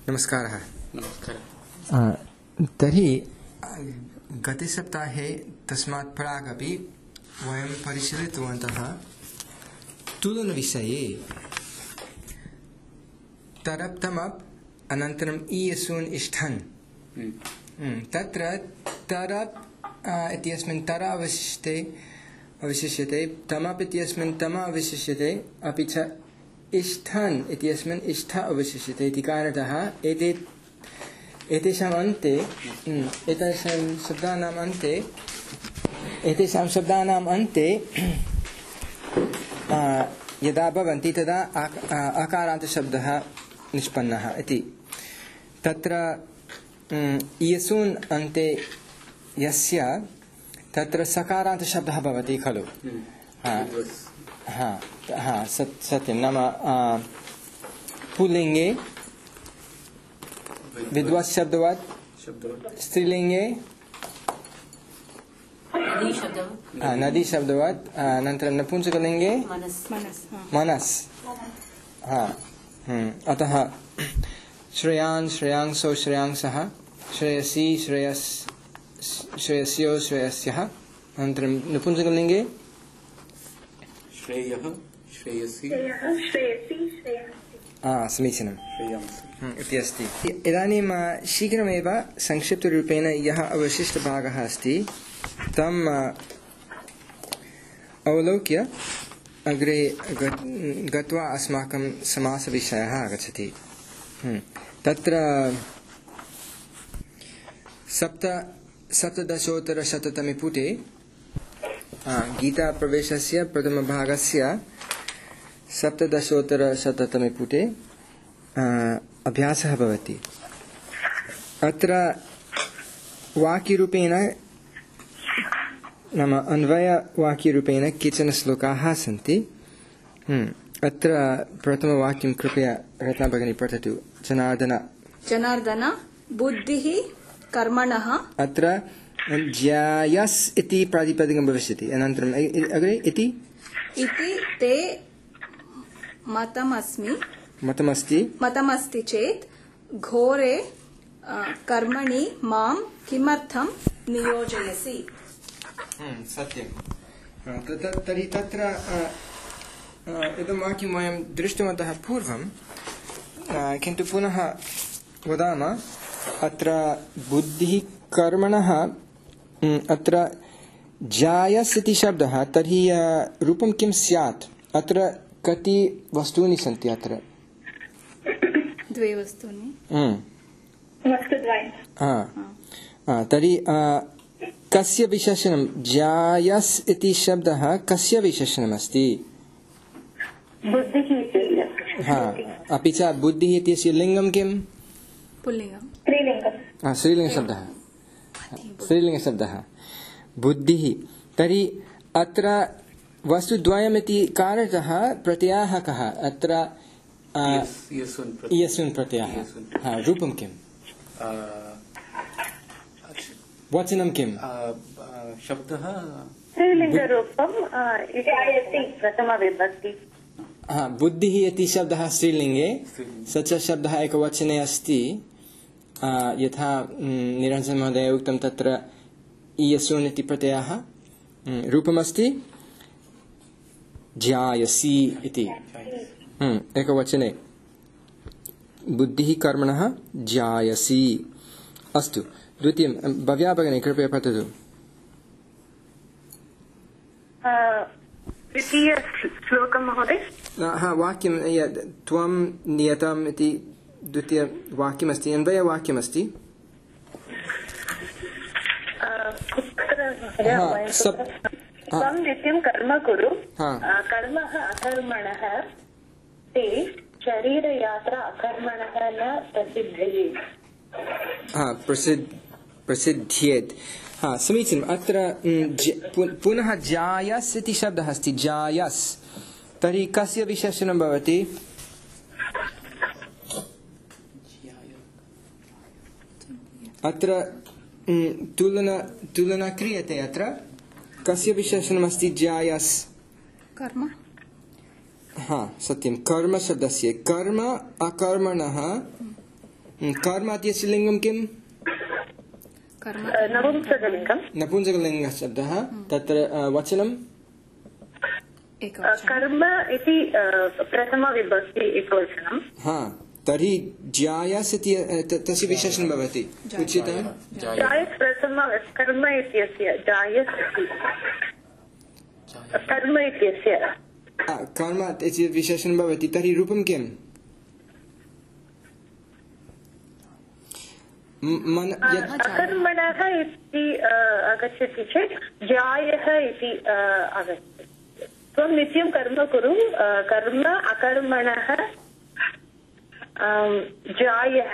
नमस्कारः। तर्हि गते सप्ताहे तस्मात् प्रागपि वयं परिशीलितवन्तः तुलनविषये। तरप् तमप् अनन्तरम् इयसून् इष्ठन्। तत्र तरप् इत्यस्मिन् तर अवशिष्यते, तमप् इत्यस्मिन् तम अवशिष्यते, अपि च इष्ठन् इत्यस्मिन् इष्ठ अवशिष्यते इति कारणतः एतेषाम् शब्दानाम् अन्ते यदा भवन्ति तदा अकारान्तशब्दः निष्पन्नः इति। तत्र इयसून् अन्ते यस्य तत्र सकारान्तशब्दः भवति खलु। सत्यं। नाम पुल्लिङ्गे विद्वत् शब्दवत्, स्त्रीलिङ्गे नदी शब्दवत्, अनन्तरं नपुंसकलिङ्गे मनस्। अतः श्रेयान्, श्रेयांसौ, श्रेयांसः, श्रेयसी, श्रेयस्यो, श्रेयस्यः, अनन्तरं नपुंसकलिङ्गे श्रेयः, श्रेयसी, समीचीनम् इति अस्ति। इदानीं शीघ्रमेव संक्षिप्तरूपेण यः अवशिष्टभागः अस्ति तम् अवलोक्य अग्रे गत्वा अस्माकं समासविषयः आगच्छति। तत्र सप्तदशोत्तरशततमे पुटे गीताप्रवेशस्य प्रथमभागस्य सप्तदशोत्तरशततमे पुटे अभ्यासः भवति। अत्र वाक्यरूपेण नाम अन्वयवाक्यरूपेण केचन श्लोकाः सन्ति। अत्र प्रथमवाक्यं कृपया रत्ना भगिनी पठतु। जनार्दन बुद्धिः कर्मणः। अत्र ज्यायस् इति प्रातिपदिकं भविष्यति। अनन्तरम् अग्रे इति ते मतमस्ति चेत् घोरे कर्मणि मां किमर्थं नियोजयसि। सत्यं। तर्हि तत्र इदं वाक्यं वयं दृष्टवन्तः पूर्वं, किन्तु पुनः वदामः। अत्र बुद्धिः कर्मणः, अत्र जायस् इति शब्दः, तर्हि रूपं किं स्यात्? अत्र कति वस्तूनि सन्ति? अत्र द्वे वस्तूनि। तर्हि कस्य विशेषणं? जायस् इति शब्दः कस्य विशेषणमस्ति? अपि च बुद्धिः इत्यस्य लिङ्गं किम्? पुल्लिङ्गं। स्त्रीलिङ्गशब्दः बुद्धिः। तर्हि अत्र वस्तुद्वयमिति कारणतः प्रत्ययः कः? अत्र इयसून् प्रत्ययः। रूपं किम्? वचनं किम्? शब्दः बुद्धिः इति शब्दः स्त्रीलिङ्गे, स च शब्दः एकवचने अस्ति। यथा निरञ्जन महोदय उक्तं, तत्र इयसून् इति प्रत्ययः। रूपमस्ति ज्यायसी इति एकवचने। बुद्धिः कर्मणः ज्यायसी। अस्तु, द्वितीयं भव्या भगिनी कृपया पठतु। द्वितीयश्लोकं महोदय। वाक्यं त्वं नियतम् इति द्वितीयवाक्यमस्ति, अन्वयवाक्यमस्ति। त्वं नित्यं कर्म कुरु, कर्मः अकर्मणः ते शरीरयात्रा अकर्मणः न प्रसिद्ध्येत्। समीचीनम्। अत्र पुनः जायस् इति शब्दः अस्ति। जायस्, तर्हि कस्य विशेषणं भवति? अत्र तुलना क्रियते। अत्र कस्य विशेषणमस्ति? जायस् कर्म। सत्यं। कर्म शब्दस्य कर्म अकर्मणः कर्म इत्यस्य लिङ्गं किम्? नपुंसकलिङ्गं। नपुंसकलिङ्गशब्दः। तत्र वचनं कर्म इति प्रथमविभक्ति एकवचनं। हा, तर्हि जायस् इति तस्य विशेषणं भवति। उच्यतां जायस् प्रथम कर्म इत्यस्य जायस् कर्म इत्यस्य कर्म इति विशेषणं भवति। तर्हि रूपं किम्? अकर्मणः इति आगच्छति चेत् जायः इति आगच्छति। त्वं नित्यं कर्म कुरु, कर्म अकर्मणः जायः।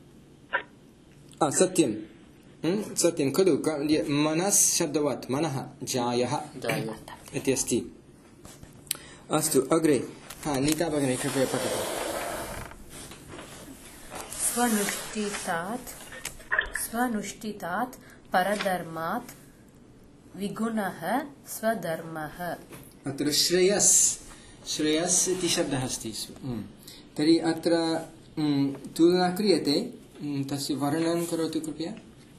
सत्यं सत्यं खलु। मनस् शब्दवत् मनः जायः इति अस्ति। अस्तु, अग्रे नीता भगिनी कृपया पठतु। स्वनुष्ठितात् परधर्मात् विगुणः स्वधर्मः। अत्र श्रेयस् इति शब्दः अस्ति। तर्हि अत्र तुलना क्रियते, तस्य वर्णनं करोतु कृपया।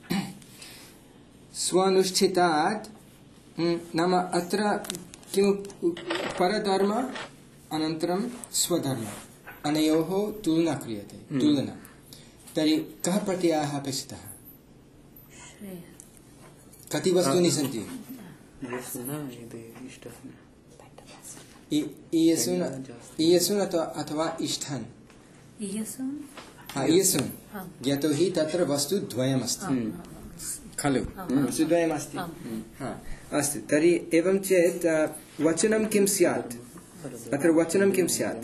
स्वनुष्ठितात् नाम अत्र किं परधर्म अनन्तरं स्वधर्म अनयोः तुलना क्रियते। तुलना तर्हि कः प्रत्ययः अपेक्षितः? कति वस्तूनि सन्ति? इयसुन् अथवा इष्ठन्? इयसुन्, यतोहि तत्र वस्तु द्वयमस्ति खलु। वस्तुद्वयमस्ति। अस्तु, तर्हि एवं चेत् वचनं किं स्यात्? अत्र वचनं किं स्यात्?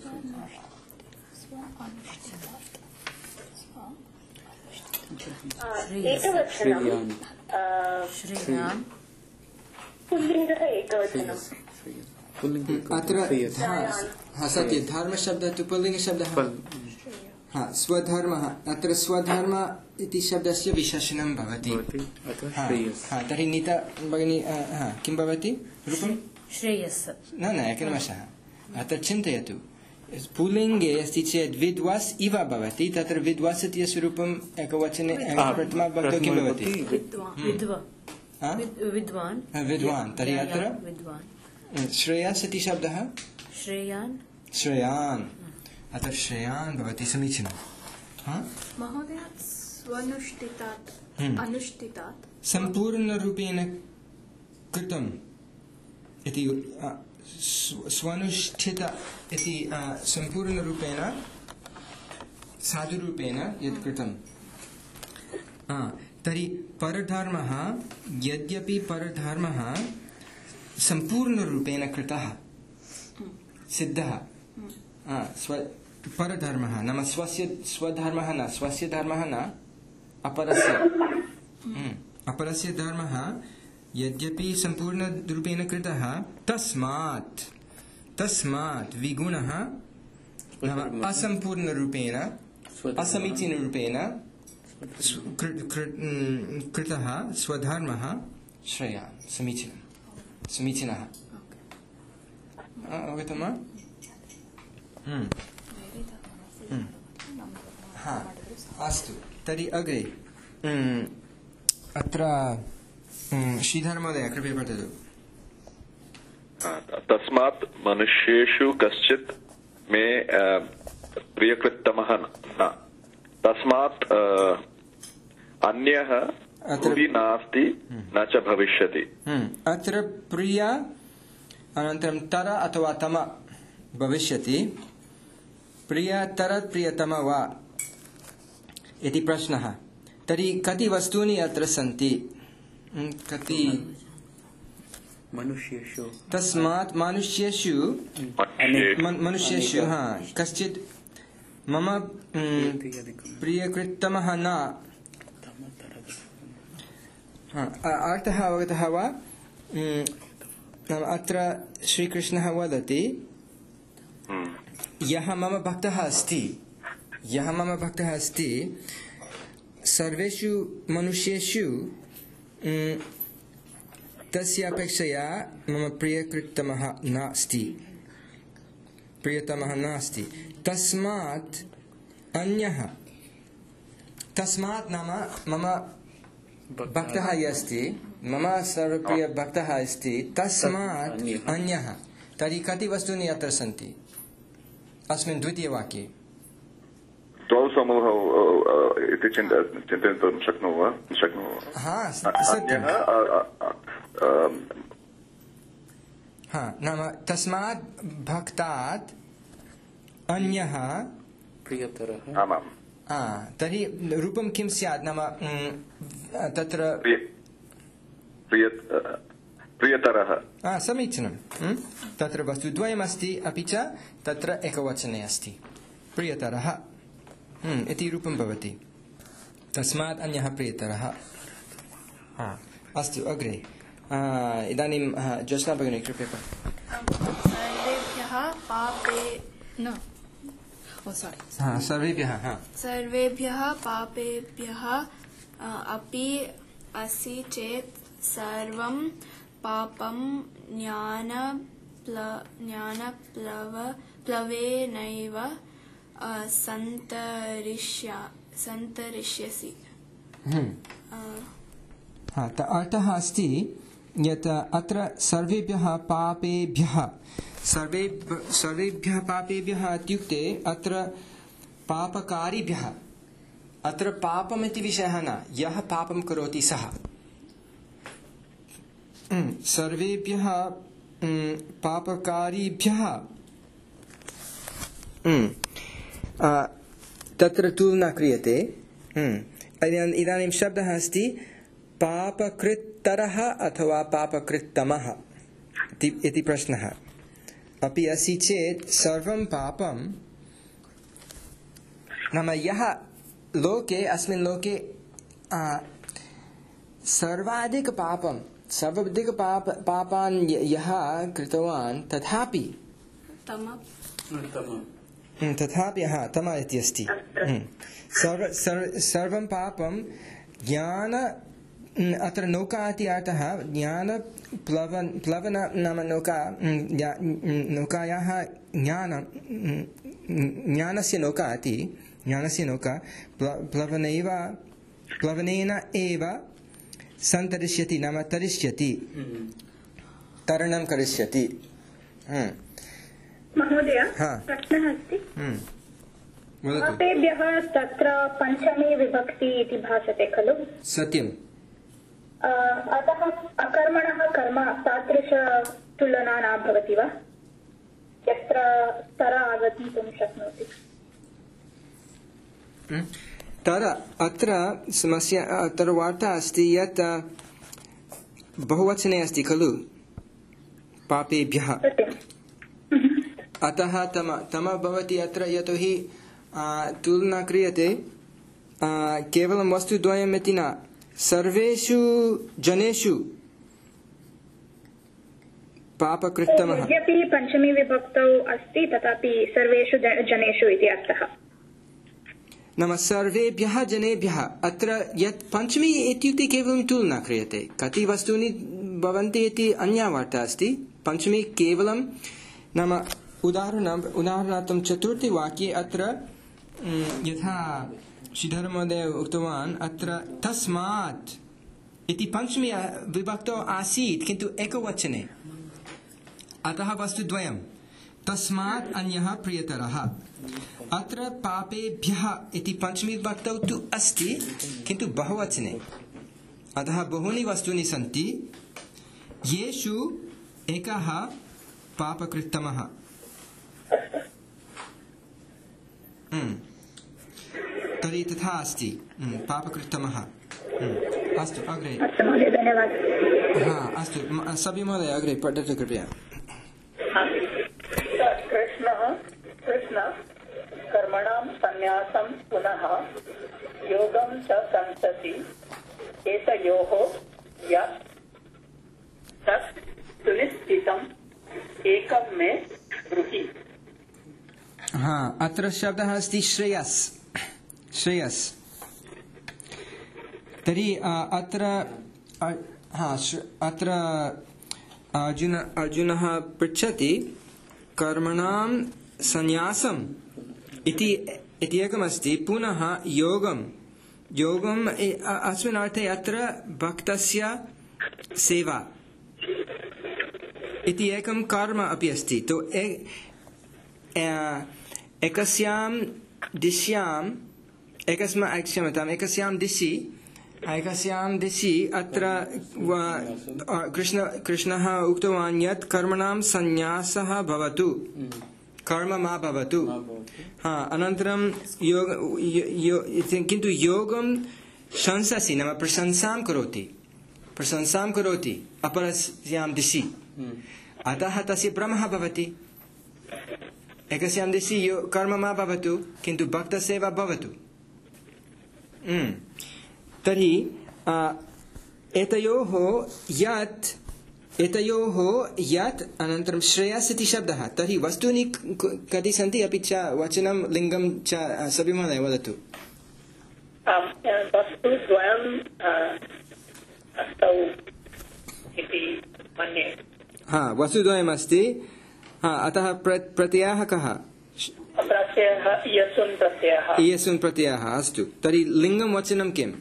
अत्र सत्य धर्मशब्दः तु पुल्लिङ्गशब्दः। स्वधर्मः, अत्र स्वधर्म इति शब्दस्य विशेषणं भवति। तर्हि नीता भगिनी किं भवति रूपं? श्रेयस्। न एकनिमेषः, अत्र चिन्तयतु। पुल्लिङ्गे अस्ति चेत् विद्वास् इव भवति। तत्र विद्वास् इत्यस्य रूपम् एकवचने प्रथमाविभक्तौ किं भवति? विद्वान्। तर्हि अत्र श्रेयस् इति शब्दः श्रेयान्। अत्र श्रेयान् भवति। समीचीनं। महोदय, स्वनुष्ठितात् अनुष्ठितात् सम्पूर्णरूपेण कृतम् इति स्वनुष्ठित इति सम्पूर्णरूपेण साधुरूपेण यत् कृतं। तर्हि परधर्मः, यद्यपि परधर्मः सम्पूर्णरूपेण कृतः सिद्धः, परधर्मः नाम स्वधर्मः न, स्वस्य धर्मः न, अपरस्य धर्मः यद्यपि सम्पूर्णरूपेण कृतः, तस्मात् विगुणः नाम असम्पूर्णरूपेण असमीचीनरूपेण कृतः स्वधर्मः श्रेयान्। समीचीनः। अवगतं वा? अस्तु, तर्हि अग्रे अत्र श्रीधर महोदय कृपया पठतु। तस्मात् मनुष्येषु कश्चित् मे प्रियकृत्तमः न, तस्मात् अन्यः भुवि नास्ति न च भविष्यति। अत्र प्रिय अनन्तरं तर अथवा तम भविष्यति। प्रियतर प्रियतम वा इति प्रश्नः। तर्हि कति वस्तूनि अत्र सन्ति? कति? मनुष्येषु। तस्मात् मनुष्येषु कश्चित् मम प्रियकृत्तमः न। अर्थः अवगतः वा? अत्र श्रीकृष्णः वदति, यः मम भक्तः अस्ति सर्वेषु मनुष्येषु तस्य अपेक्षया मम प्रियतमः नास्ति। तस्मात् अन्यः तस्मात् नाम मम भक्तः यः अस्ति, मम सर्वप्रिय भक्तः अस्ति, तस्मात् अन्यः। तर्हि कति वस्तूनि अत्र सन्ति अस्मिन् द्वितीयवाक्ये? द्वौ समूहौ इति चिन्तयितुं शक्नुमः। हा, सत्यं। नाम तस्मात् भक्तात् अन्यः प्रियतरः। आमाम्। तर्हि रूपं किं स्यात्? नाम तत्र प्रियतरः। समीचीनं। तत्र वस्तुद्वयमस्ति, अपि च तत्र एकवचने अस्ति प्रियतरः इति रूपं भवति। तस्मात् अन्यः प्रियतरः। अस्तु, अग्रे इदानीं ज्योत्स्ना भगिनी कृपया। सर्वेभ्यः पापेभ्यः अपि असि चेत् सर्वं पापं ज्ञानप्लवेनैव सन्तरिष्यसि। अर्थः अस्ति यत् अत्र सर्वेभ्यः पापेभ्यः सर्वेभ्यः पापेभ्यः इत्युक्ते अत्र पापकारिभ्यः। अत्र पापम् इति विषयः न, यः पापं करोति सः। सर्वेभ्यः पापकारिभ्यः तत्र तुलना क्रियते। इदानीं शब्दः अस्ति पापकृत्तरः अथवा पापकृत्तमः इति प्रश्नः। अपि अस्ति चेत् सर्वं पापं नाम यः लोके अस्मिन् लोके सर्वाधिकपापान् यः कृतवान् तथापि तम इति अस्ति। सर्वं पापं ज्ञान अत्र नौका इति अर्थः प्लवन नाम नौकायाः ज्ञानस्य नौका इति ज्ञानस्य नौका प्लवनेन एव सन्तरिष्यति नाम तरिष्यति, तरणं करिष्यति। महोदय, प्रश्नः अस्ति। पापेभ्यः तत्र पञ्चमी विभक्ति इति भासते खलु? सत्यम्। अतः अकर्मणः कर्म तादृशतुलना न भवति वा, यत्र तर आगन्तुं शक्नोति? तर अत्र समस्या, अत्र वार्ता अस्ति यत् बहुवचने अस्ति खलु पापेभ्यः, अतः तम भवति अत्र। यतोहि तुलना क्रियते केवलं वस्तुद्वयम् इति न, सर्वेषु जनेषु पापकृत्तमः। यद्यपि पञ्चमी विभक्तौ अस्ति तथापि सर्वेषु जनेषु इति अर्थः। नाम सर्वेभ्यः जनेभ्यः, अत्र यत् पञ्चमी इत्युक्ते केवलं तुलना क्रियते, कति वस्तूनि भवन्ति इति अन्या वार्ता अस्ति। पञ्चमी केवलं नाम उदाहरणार्थं चतुर्थी वाक्ये अत्र यथा श्रीधरमहोदय उक्तवान्, अत्र तस्मात् इति पञ्चमी विभक्तौ आसीत् किन्तु एकवचने, अतः वस्तुद्वयं तस्मात् अन्यः प्रियतरः। अत्र पापेभ्यः इति पञ्चमी विभक्तौ तु अस्ति किन्तु बहुवचने, अतः बहूनि वस्तूनि सन्ति येषु एकः पापकृत्तमः। तर्हि तथा अस्ति पापकृत्तमः। अस्तु, अग्रे। अस्तु, सभी महोदय अग्रे पठतु कृपया। कृष्ण कर्मणां संन्यासं पुनः योगं च संसति एतयोः यत् तत् सुनिश्चितम् एकं मे ब्रूहि। अत्र शब्दः अस्ति श्रेयस्। तर्हि अत्र अर्जुनः पृच्छति कर्मणां संन्यासम् इति एकमस्ति, पुनः योगं योगम् अस्मिन् अर्थे अत्र भक्तस्य सेवा इति एकं कर्म अपि अस्ति। तो एकस्यां दिशि अत्र कृष्णः उक्तवान् यत् कर्मणां संन्यासः भवतु, कर्म मा भवतु। अनन्तरं किन्तु योगं शंससि नाम प्रशंसां करोति अपरस्यां दिशि, अतः तस्य भ्रमः भवति। एकस्यां दिशि कर्म मा भवतु किन्तु भक्तसेवा भवतु। तर्हि एतयोः यत् अनन्तरं श्रेयस् इति शब्दः। तर्हि वस्तूनि कति सन्ति, अपि च वचनं लिङ्गं च सविमहोदय वदतु। वस्तुद्वयम् अस्तौ इति मन्ये। वस्तुद्वयमस्ति। अतः प्रत्ययः कः? प्रत्ययः इयसुन् प्रत्ययः। अस्तु, तर्हि लिङ्गं वचनं किम्?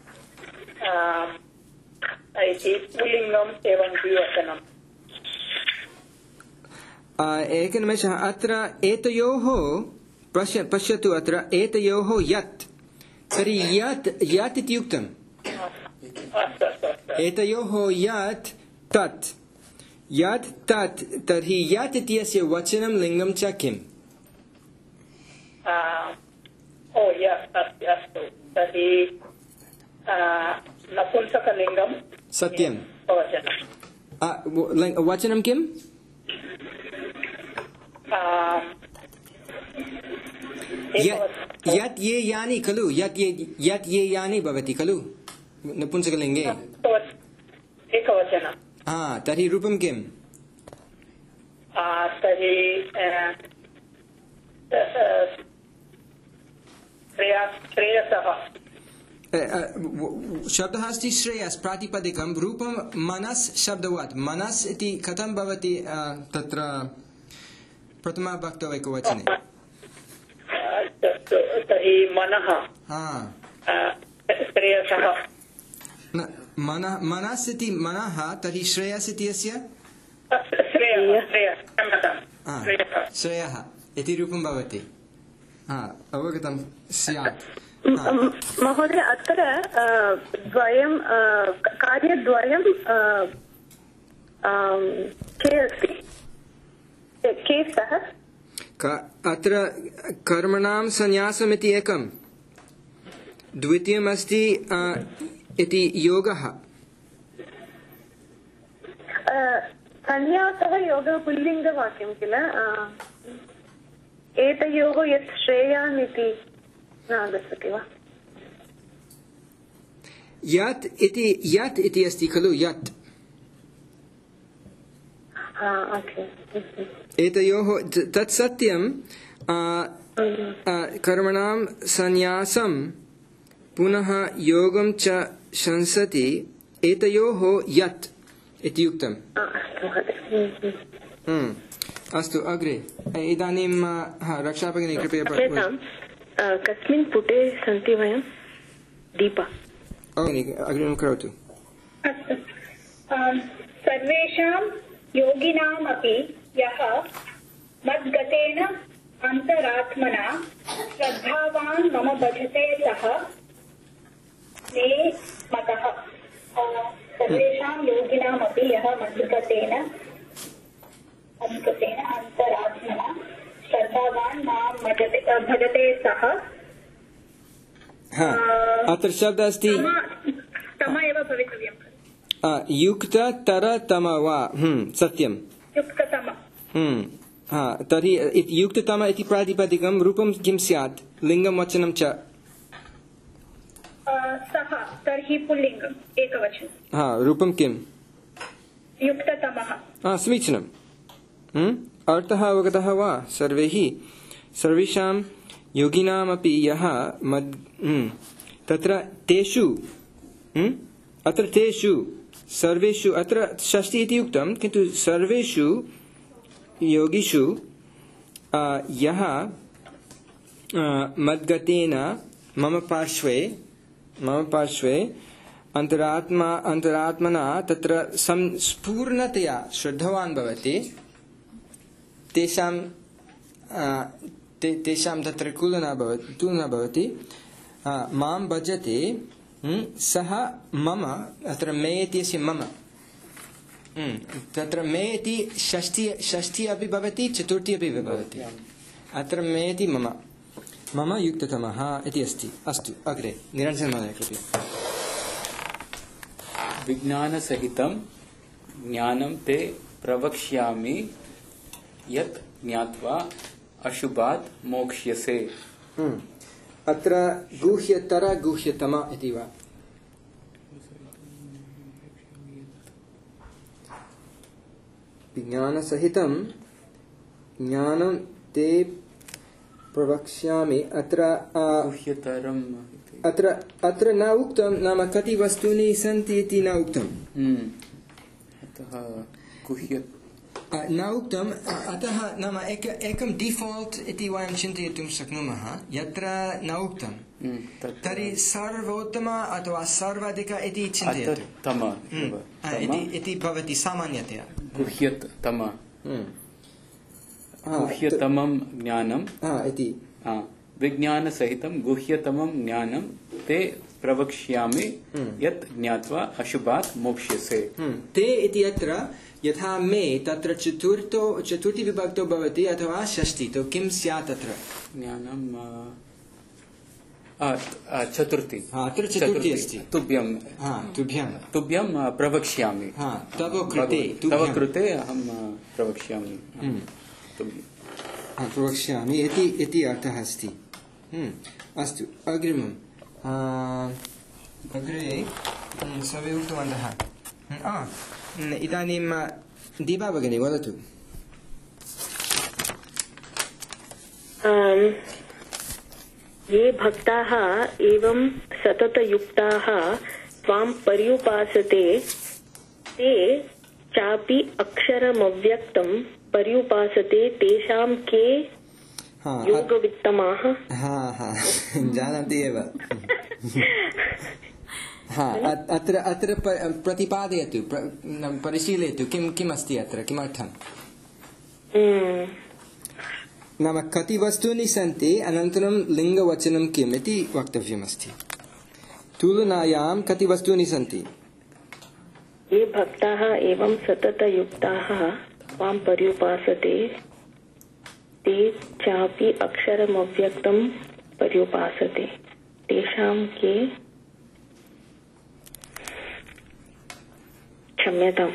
पुल्लिङ्गम् एवं द्विवचनम्। एकनिमेषः, अत्र एतयोः पश्यतु, अत्र एतयोः यत्, तर्हि यत् इति उक्तम्। एतयोः यत् तत्, तर्हि यत् इत्यस्य वचनं लिङ्गं च किम्? अस्तु, तर्हि नपुंसकलिङ्गं। सत्यं। वचनं किम्? यत् ये यानि खलु, यत् ये यानि भवति खलु नपुंसकलिङ्गे। एकवचनं। तर्हि रूपं किम्? तर्हि श्रेयसः। शब्दः अस्ति श्रेयस् प्रातिपदिकं, रूपं मनस् शब्दवत्। मनस् इति कथं भवति तत्र प्रथमाविभक्तौ एकवचने? तर्हि मनः श्रेयसः। मनस् इति मनः, तर्हि श्रेयस् इति अस्य श्रेयः इति रूपं भवति। अवगतं स्यात्। महोदय, अत्र द्वयं कार्यद्वयं के अस्ति, के स्तः? अत्र कर्मणां संन्यासमिति एकं, द्वितीयमस्ति इति योगः। संन्यासः योगः पुल्लिङ्गवाक्यं किल? एतयोः यत् श्रेयान् इति न आगच्छति वा? यत् इति अस्ति खलु, यत्। एतयोः तत् सत्यं। कर्मणां संन्यासं पुनः योगं च शंसति, एतयोः यत् इति उक्तम्। अस्तु, अग्रे। इदानीं रक्षाभगिनी कृपया कस्मिन् पुटे सन्ति वयं? दीपा अग्रिमं करोतु। अस्तु, सर्वेषां योगिनामपि यः मद्गतेन अन्तरात्मना श्रद्धावान् मम भजते सः मे मतः। सर्वेषां योगिनामपि यः मद्गतेन अन्तरात्मना श्रद्धावान् मां भजते सः। अत्र शब्दः अस्ति तम एव भवितव्यं। युक्ततरतम वा? सत्यं, युक्ततम। तर्हि युक्ततम इति प्रातिपदिकं, रूपं किं स्यात्? लिङ्गं वचनं च सः, तर्हि पुल्लिङ्गम् एकवचनं। रूपं किं? युक्ततमः। समीचीनम्। अर्थः अवगतः वा सर्वैः? सर्वेषां योगिनामपि यः तत्र तेषु, अत्र तेषु सर्वेषु, अत्र षष्ठी इति उक्तं, किन्तु सर्वेषु योगिषु यः मद्गतेन मम पार्श्वे मम पार्श्वे अंतरात्मना तत्र पूर्णतया श्रद्धावान् भवति तेषां तत्र तुलना भवति मां भजते सः मम अत्र मे इत्यस्य मम तत्र मे इति षष्ठी अपि भवति चतुर्थी अपि भवति अत्र मे इति मम युक्ततमः इति अस्ति अस्तु अग्रे निरञ्जन महोदय कृपया विज्ञानसहितं ज्ञानं ते प्रवक्ष्यामि यत् ज्ञात्वा अशुभात् मोक्ष्यसे अत्र गुह्यतर गुह्यतम इति वा विज्ञानसहितं ज्ञानं ते प्रवक्ष्यामि अत्र न उक्तं नाम कति वस्तूनि सन्ति इति न उक्तं न उक्तम् अतः नाम एकं डिफाल्ट् इति वयं चिन्तयितुं शक्नुमः यत्र न उक्तं तर्हि सर्वोत्तम अथवा सर्वाधिक इति चिन्तयतु इति भवति सामान्यतया गुह्यतमं ज्ञानम् इति विज्ञानसहितं गुह्यतमं ज्ञानं ते प्रवक्ष्यामि यत् ज्ञात्वा अशुभात् मोक्ष्यसे ते इति अत्र यथा मे तत्र चतुर्थी विभक्तो भवति अथवा षष्ठी तो किं स्यात् अत्र ज्ञानं चतुर्थी अत्र चतुर्थी अस्ति तुभ्यं प्रवक्ष्यामि तव कृते अहं प्रवक्ष्यामि प्रवक्ष्यामि इति अर्थः अस्ति अस्तु अग्रिमम् अग्रे सर्वे उक्तवन्तः इदानीं दीपा भगिनी वदतु ये भक्ताः एवं सततयुक्ताः त्वां पर्युपासते ते चापि अक्षरमव्यक्तं पर्युपासते तेषां के योगवित्तमाः जानन्ति एव अत्र प्रतिपादयतु परिशीलयतु किम् अस्ति अत्र किमर्थम् नाम कति वस्तूनि सन्ति अनन्तरं लिङ्गवचनं किम् इति वक्तव्यमस्ति तुलनायां कति वस्तूनि सन्ति ये भक्ताः एवं सततयुक्ताः त्वां पर्युपासते ते चापि अक्षरमव्यक्तं पर्युपासते तेषां के क्षम्यताम्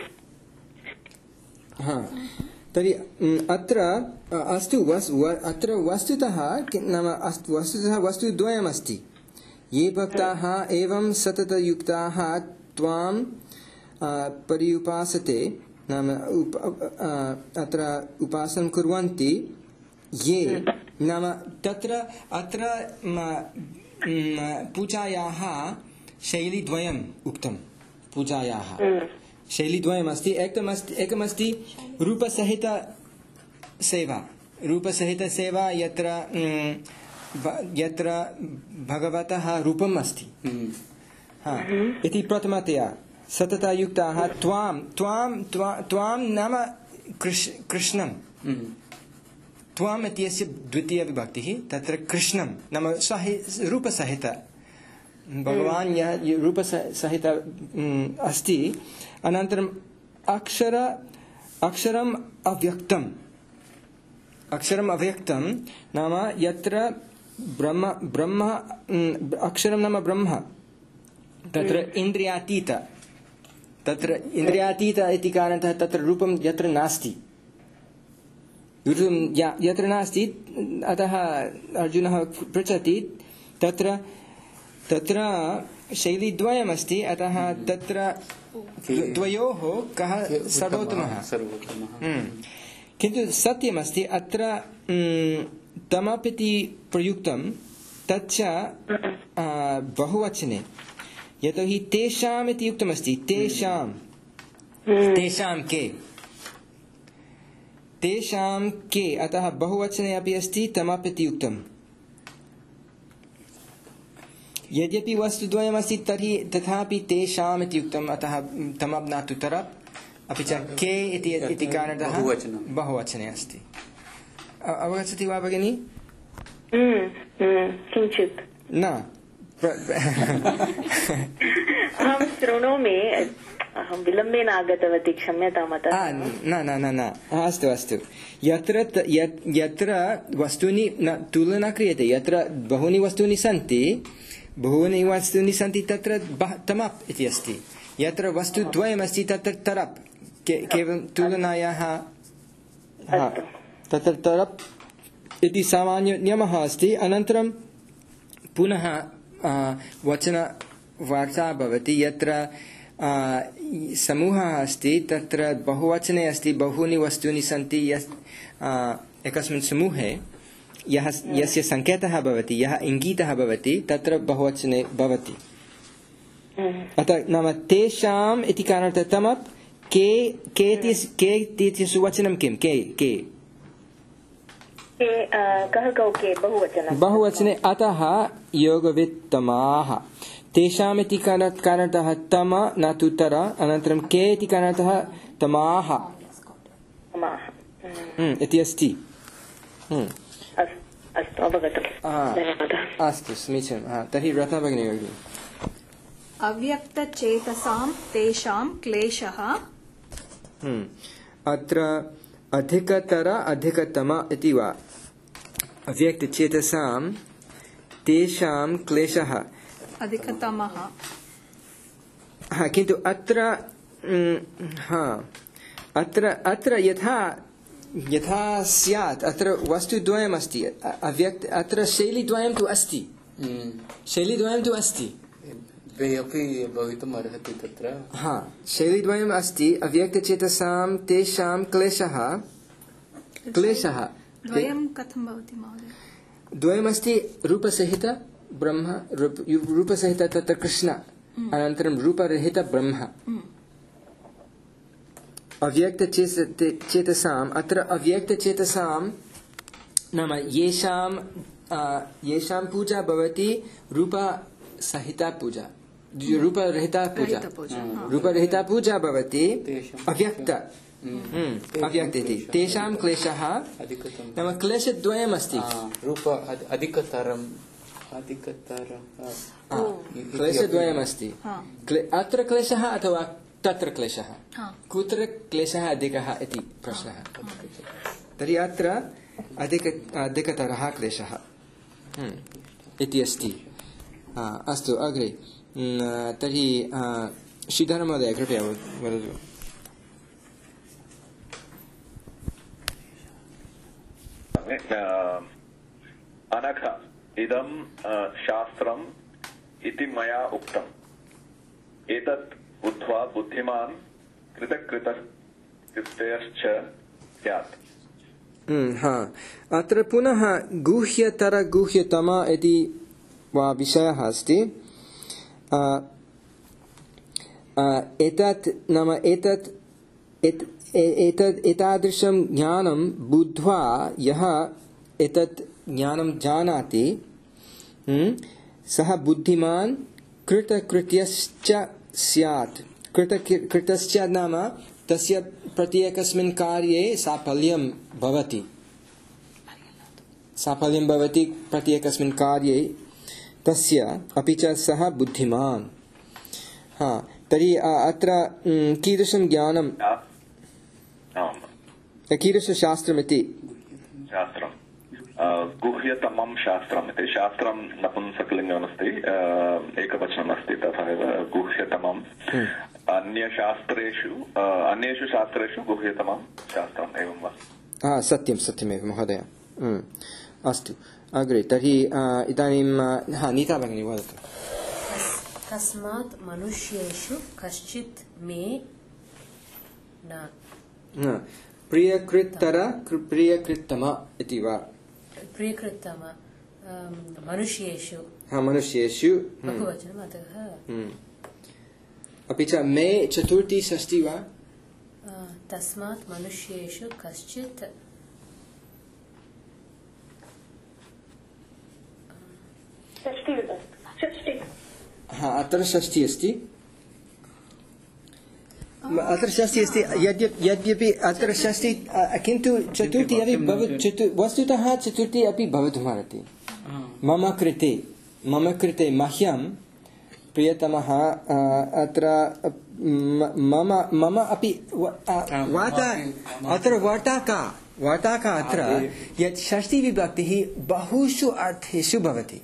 तर्हि अत्र अस्तु अत्र वस्तुतः नाम वस्तुद्वयमस्ति ये भक्ताः एवं सततयुक्ताः त्वां पर्युपासते नाम अत्र उपासनं कुर्वन्ति ये नाम अत्र पूजायाः शैलीद्वयम् उक्तं पूजायाः शैलीद्वयमस्ति एकमस्ति रूपसहितसेवा यत्र भगवतः रूपम् अस्ति इति प्रथमतया सततयुक्ताः त्वां नाम कृष्णं त्वाम् इत्यस्य द्वितीया विभक्तिः तत्र कृष्णं नाम रूपसहित भगवान् यः रूपसहित अस्ति अनन्तरम् अक्षरम् अव्यक्तं नाम यत्र ब्रह्म अक्षरं नाम ब्रह्म तत्र इन्द्रियातीत इति कारणतः तत्र रूपं यत्र नास्ति यत्र नास्ति अतः अर्जुनः पृच्छति तत्र शैलीद्वयमस्ति अतः तत्र द्वयोः कः सर्वोत्तमः किन्तु सत्यमस्ति अत्र तमपिति प्रयुक्तं तच्च बहुवचने यतोहि तेषाम् इति उक्तमस्ति तेषां के अतः बहुवचने अपि अस्ति तमपिति उक्तम् यद्यपि वस्तुद्वयमस्ति तर्हि तथापि तेषाम् इति उक्तम् अतः तमप् न तु तरप् अपि च के इति कारणतः बहुवचने अस्ति अवगच्छति वा भगिनी किञ्चित् न अहं शृणोमि अहं विलम्बेन आगतवती क्षम्यताम् न अस्तु यत्र वस्तूनि तुलना क्रियते यत्र बहूनि वस्तूनि सन्ति तत्र तमप् इति अस्ति यत्र वस्तुद्वयमस्ति तत्र तरप् केवलं तुलनायाः तत्र तरप् इति सामान्य नियमः अस्ति अनन्तरं पुनः वचनवार्ता भवति यत्र समूहः अस्ति तत्र बहुवचने अस्ति बहूनि वस्तूनि सन्ति एकस्मिन् समूहे यस्य सङ्केतः भवति यः इङ्गितः भवति तत्र बहुवचने भवति अतः नाम तेषाम् इति कारणतः तमप् के इत्यस्य वचनं किं के बहुवचने अतः योगवित्तमाः तेषाम् इति कारणतः तम न तु तर अनन्तरं के इति कारणतः तमाः इति अस्ति अस्तु समीचीनं तर्हि व्रता भगिनी अव्यक्तचेतसां तेषां क्लेशः अत्र अधिकतर अधिकतम इति वा अव्यक्तचेतसां तेषां क्लेशः अधिकतमः किन्तु अत्र यथा स्यात् अत्र वस्तुद्वयमस्ति अत्र शैलीद्वयं तु अस्ति द्वे अपि भवितुम् अर्हति तत्र शैलीद्वयम् अस्ति अव्यक्तचेतसां तेषां क्लेशः द्वयं कथं भवति महोदय द्वयमस्ति रूपसहित ब्रह्म रूपसहित तत्र कृष्ण अनन्तरं रूपरहित ब्रह्म अव्यक्तचेतसाम् अत्र अव्यक्तचेतसां नाम येषां पूजा भवति रूपसहिता पूजा रूपरहिता पूजा भवति अव्यक्त इति तेषां क्लेशः नाम क्लेशद्वयमस्ति क्लेशद्वयमस्ति अत्र क्लेशः अथवा तत्र क्लेशः कुत्र क्लेशः अधिकः इति प्रश्नः तर्हि अत्र अधिकतरः क्लेशः इति अस्ति अस्तु अग्रे तर्हि श्रीधर महोदय कृपया वदतु अनघ इदं शास्त्रम् इति मया उक्तम् एतत् बुद्ध्वा बुद्धिमान् कृतकृत्यश्च स्यात् अत्र पुनः गुह्यतर गुह्यतम इति वा विषयः अस्ति एतादृशं ज्ञानं बुद्ध्वा यः एतत् ज्ञानं जानाति सः बुद्धिमान् कृतकृत्यश्च स्यात् कृतश्च नाम तस्य प्रत्येकस्मिन् कार्ये साफल्यं भवति प्रत्येकस्मिन् कार्ये तस्य अपि च सः बुद्धिमान् तर्हि अत्र कीदृशं ज्ञानं कीदृशशास्त्रमिति शास्त्रं गुह्यतमं शास्त्रम् इति शास्त्रं नपुंसकलिङ्गमस्ति एकवचनमस्ति तथा एव गुह्यतमम् अन्येषु शास्त्रेषु गुह्यतमं शास्त्रम् एवं वा सत्यमेव महोदय अस्तु अग्रे तर्हि इदानीं नीता भगिनी वदतु तस्मात् मनुष्येषु कश्चित् मे न प्रियकृत्तर प्रियकृत्तम इति वा प्रियकृत्तम मनुष्येषु बहुवचनम् अतः अपि च मे चतुर्थी षष्ठी वा तस्मात् मनुष्येषु कश्चित् षष्ठी अत्र षष्ठी अस्ति यद्यपि अत्र षष्ठी किन्तु चतुर्थी अपि वस्तुतः चतुर्थी अपि भवितुमर्हति मम कृते मह्यं प्रियतमः अत्र मम अपि अत्र वार्ता का अत्र यत् षष्ठी विभक्तिः बहुषु अर्थेषु भवति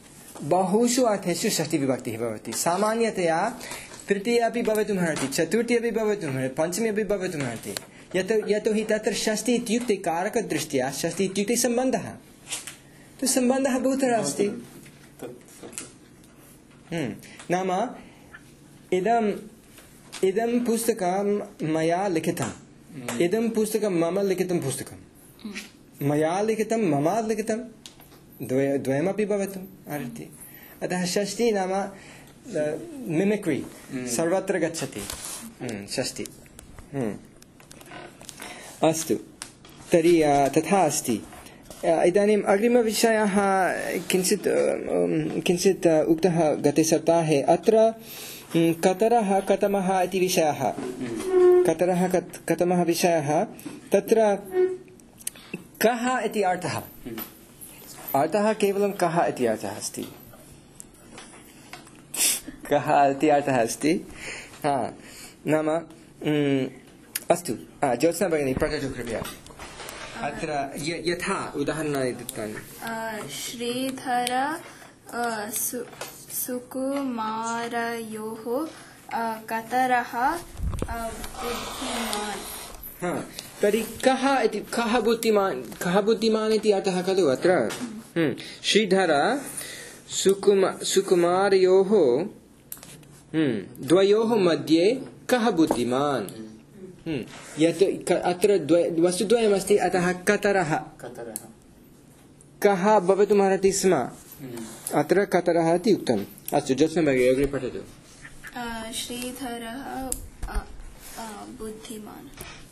षष्ठी विभक्तिः भवति सामान्यतया तृतीया अपि भवितुमर्हति चतुर्थी अपि भवितुमर्हति पञ्चमी अपि भवितुमर्हति यतोहि तत्र षष्ठी इत्युक्ते कारकदृष्ट्या षष्ठी इत्युक्ते सम्बन्धः तो सम्बन्धः बहुत्र अस्ति नाम इदं पुस्तकं मया लिखितम् इदं पुस्तकं मम लिखितं पुस्तकं मया लिखितं मम लिखितं द्वयमपि भवितुम् अर्हति अतः षष्ठी नाम मिमिक्री सर्वत्र गच्छति षष्ठी अस्तु तर्हि तथा अस्ति इदानीम् अग्रिमविषयः किञ्चित् उक्तः गते सप्ताहे अत्र कतरः कतमः इति विषयः कतरः कतमः विषयः तत्र कः इति अर्थः केवलं कः इति अर्थः अस्ति कः इति अर्थः अस्ति नाम अस्तु ज्योत्स्ना भगिनी पठतु कृपया अत्र यथा उदाहरणानि दत्तानि श्रीधर सुकुमारयोः कतरः बुद्धिमान् तर्हि कः बुद्धिमान् इति अर्थः खलु अत्र श्रीधर सुकुमारयोः द्वयोः मध्ये कः बुद्धिमान् यत् अत्र वस्तुद्वयमस्ति अतः कतरः कः भवितुमर्हति स्म अत्र कतरः इति उक्तम् अस्तु ज्योत्स्ना भगिनी अग्रे पठतु श्रीधरः बुद्धिमान्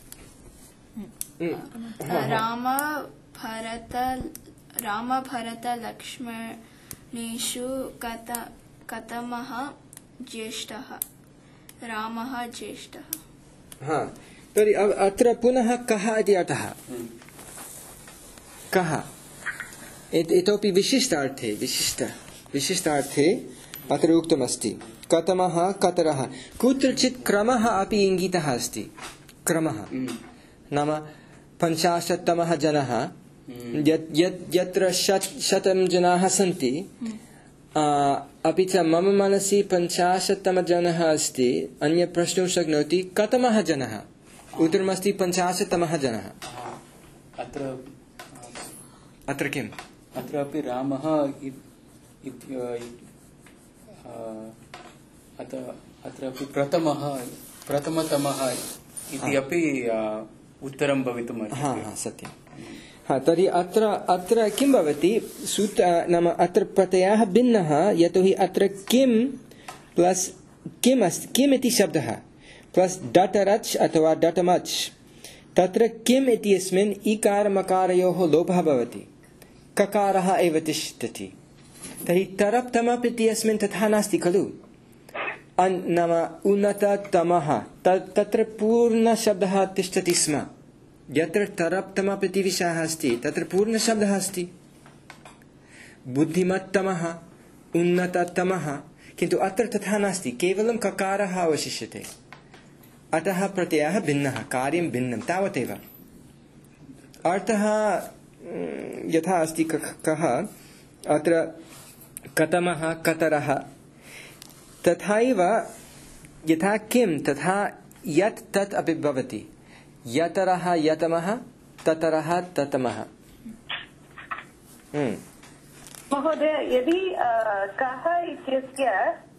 रामभरतलक्ष्मणेषु कतमः ज्येष्ठः रामः ज्येष्ठः तर्हि अत्र पुनः कः इति अर्थः कः इतोपि विशिष्टार्थे अत्र उक्तमस्ति कतमः कतरः कुत्रचित् क्रमः अपि इङ्गितः अस्ति क्रमः नाम 50तमः जनः यत्र 100 जनाः सन्ति अपि च मम मनसि 50तमः जनः अस्ति अन्य प्रश्नः शक्नोति कतमः जनः उत्तरमस्ति 50तमः जनः अत्र किम् अत्र अपि रामः अत्र अपि प्रथमतमः इति अपि उत्तरं भवितुमर्हति सत्यं तर्हि अत्र किं भवति नाम अत्र प्रत्ययः भिन्नः यतोहि अत्र किं प्लस् किम् अस्ति किम् इति शब्दः प्लस् डटरच् अथवा डटमच् तत्र किम् इत्यस्मिन् इकारमकारयोः लोपः भवति ककारः एव तिष्ठति तर्हि तरप्तमप् इत्यस्मिन् तथा नास्ति खलु नाम उन्नततमः तत्र पूर्णशब्दः तिष्ठति स्म यत्र तरप्तमप् इति विषयः अस्ति तत्र पूर्णशब्दः अस्ति बुद्धिमत्तमः उन्नततमः किन्तु अत्र तथा नास्ति केवलं ककारः अवशिष्यते अतः प्रत्ययः भिन्नः कार्यं भिन्नं तावदेव अर्थः यथा अस्ति कः अत्र कतमः कतरः तथैव यथा किं तथा यत् तत् अपि भवति यतरः यतमः ततरः ततमः महोदय यदि कः इत्यस्य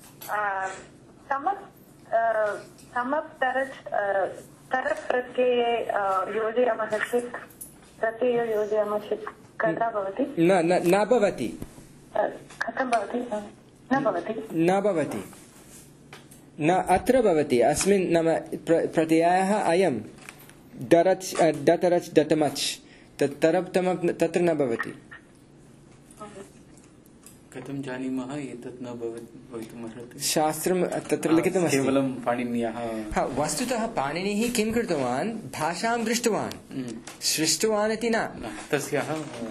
तरप्रत्यये योजयामः चेत् प्रत्ययो योजयामः चेत् कदा भवति न भवति कथं भवति न भवति न अत्र भवति अस्मिन् नाम प्रत्ययः अयं डरच् डतरच् डटमच् तरप्तमप् तत्र न भवति कथं जानीमः एतत् न भवितुमर्हति? शास्त्रं तत्र लिखितमस्ति केवलं पाणिन्यः। वस्तुतः पाणिनिः किं कृतवान्? भाषां दृष्टवान्, सृष्टवान् इति न। तस्याः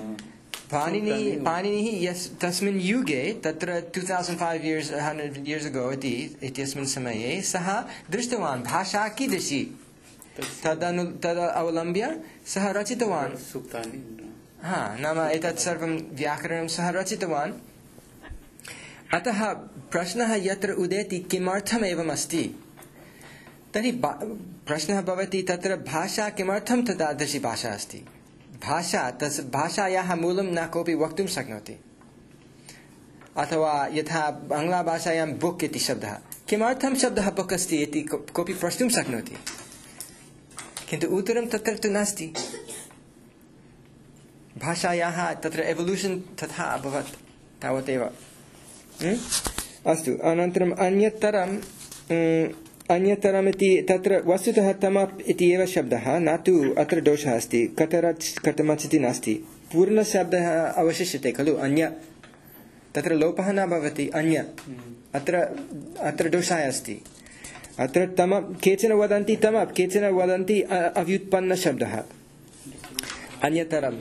पाणिनिः तस्मिन् युगे तत्र 2500 years ago इत्यस्मिन् समये सः दृष्टवान् भाषा कीदृशी, तद् अवलम्ब्य सः रचितवान् सूक्तानि। नाम एतत् सर्वं व्याकरणं सः रचितवान्। अतः प्रश्नः यत्र उदेति किमर्थम् एवम् अस्ति, तर्हि प्रश्नः भवति तत्र भाषा किमर्थं तादृशी भाषा अस्ति? भाषायाः मूलं न कोऽपि वक्तुं शक्नोति। अथवा यथा आङ्ग्लभाषायां बुक् इति शब्दः, किमर्थं शब्दः बुक् अस्ति इति कोऽपि प्रष्टुं शक्नोति, किन्तु उत्तरं तत्र तु नास्ति। भाषायाः तत्र एवोल्यूशन् तथा अभवत्, तावदेव। अस्तु, अनन्तरम् अन्यतरम् इति तत्र वस्तुतः तमप् इति एव शब्दः, न तु अत्र दोषः अस्ति। कथमच् इति नास्ति, पूर्णशब्दः अवशिष्यते खलु। अन्य तत्र लोपः न भवति। अन्य अत्र दोषः अस्ति। अत्र तमप् केचन वदन्ति तमप्, केचन वदन्ति अव्युत्पन्नशब्दः अन्यतरम्।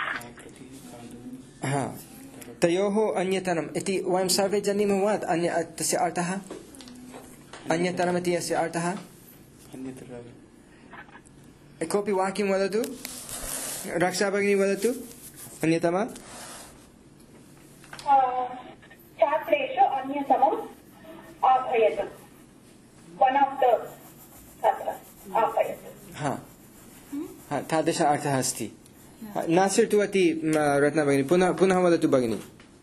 तयोः अन्यतरम् इति वयं सर्वे जानीमः वा? तस्य अर्थः अन्यतरम् इति अस्य अर्थः कोऽपि वाक्यं वदतु, रक्षा भगिनी वदतु। अन्यतम छात्रेषु अन्यतमम् आह्वयतु। One of the आह्वयतु। तादृश अर्थः अस्ति। न श्रुतवती रत्ना भगिनी, पुनः वदतु भगिनी।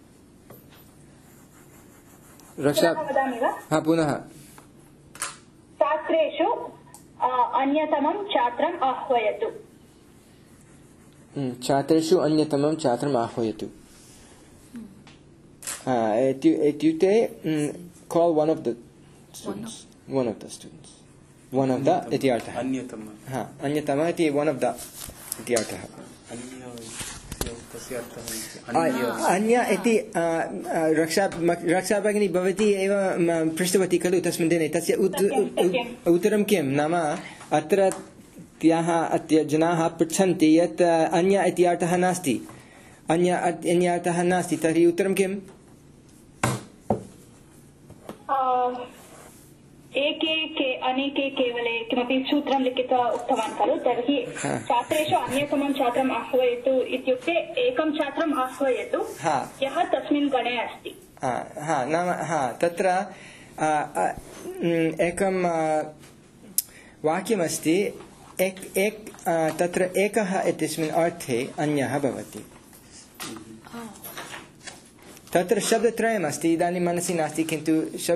रक्षा पुनः। छात्रेषु अन्यतमं छात्रम् आह्वयतु। छात्रेषु अन्यतमं छात्रम् आह्वयतु इत्युक्ते call one of the students, one of the इति अर्थः। अन्यतम इति one of the इति अर्थः। अन्य इति रक्षा भगिनी भवती एव पृष्टवती खलु तस्मिन् दिने। तस्य उत्तरं किं? नाम अत्र जनाः पृच्छन्ति यत् अन्य इति अर्थः नास्ति, अन्य अर्थः नास्ति, तर्हि उत्तरं किम्? एके अनेके केवले किमपि सूत्रं लिखित्वा उक्तवान् खलु। तर्हि छात्रेषु अन्यतमं छात्रम् आह्वयतु इत्युक्ते एकं छात्रम् आह्वयतु यः तस्मिन् गणे अस्ति। नाम तत्र एकं वाक्यमस्ति, तत्र एकः इत्यस्मिन् अर्थे अन्यः भवति। तत्र शब्दत्रयमस्ति, इदानीं मनसि नास्ति, किन्तु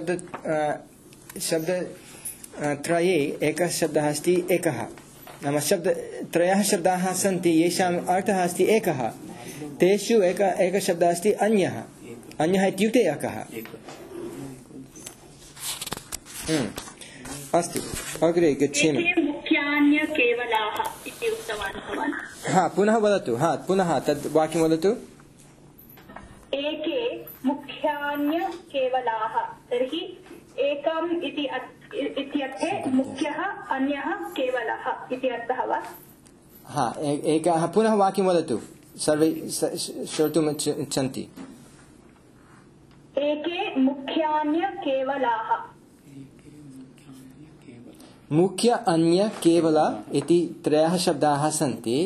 शब्दत्रये एकः शब्दः अस्ति एकः। नाम त्रयः शब्दाः सन्ति येषाम् अर्थः अस्ति एकः, तेषु एकः शब्दः अस्ति अन्यः। अन्यः इत्युक्ते एकः। अस्तु, अग्रे गच्छेम। मुख्यान्यकेवलाः इति उक्तवान् भवान्। पुनः वदतु। पुनः तद् वाक्यं वदतु। एके मुख्यान्यकेवलाः, तर्हि एकम् इत्यर्थे मुख्यः, अन्यः केवलः इति अर्थः वा? एकः। पुनः वाक्यं वदतु, सर्वे श्रोतुम् इच्छन्ति। एके मुख्यान्यकेवलाः। मुख्य अन्य केवल इति त्रयः शब्दाः सन्ति।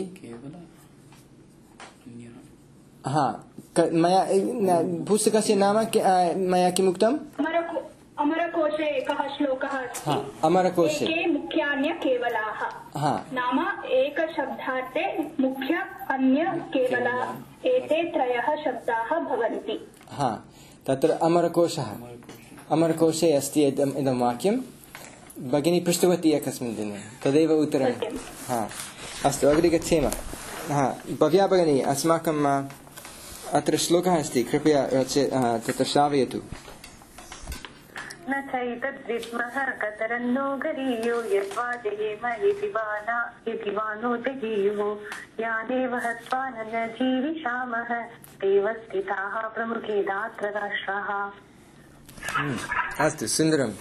मया पुस्तकस्य नाम मया किम् उक्तम्? अमरकोशे एकः श्लोकः अस्ति। अमरकोशे एके मुख्यान्यकेवलाः, नाम एकशब्दार्थे मुख्य अन्य केवल एते त्रयः शब्दाः भवन्ति। तत्र अमरकोशे अस्ति इदं वाक्यं। भगिनी पृष्टवती एकस्मिन् दिने, तदेव उत्तरम्। अस्तु, अग्रे गच्छेम। भव्या भगिनी, अस्माकम् अत्र श्लोकः अस्ति, कृपया तत्र श्रावयतु। न चैतद्विद्मः कतरन्नो गरीयो यद्वा जयेम इति वानो जयेयुः यानेव हत्वा न जीविषामः तेव स्थिताः प्रमुखे दात्र राष्ट्राः। अस्तु सुन्दरम्।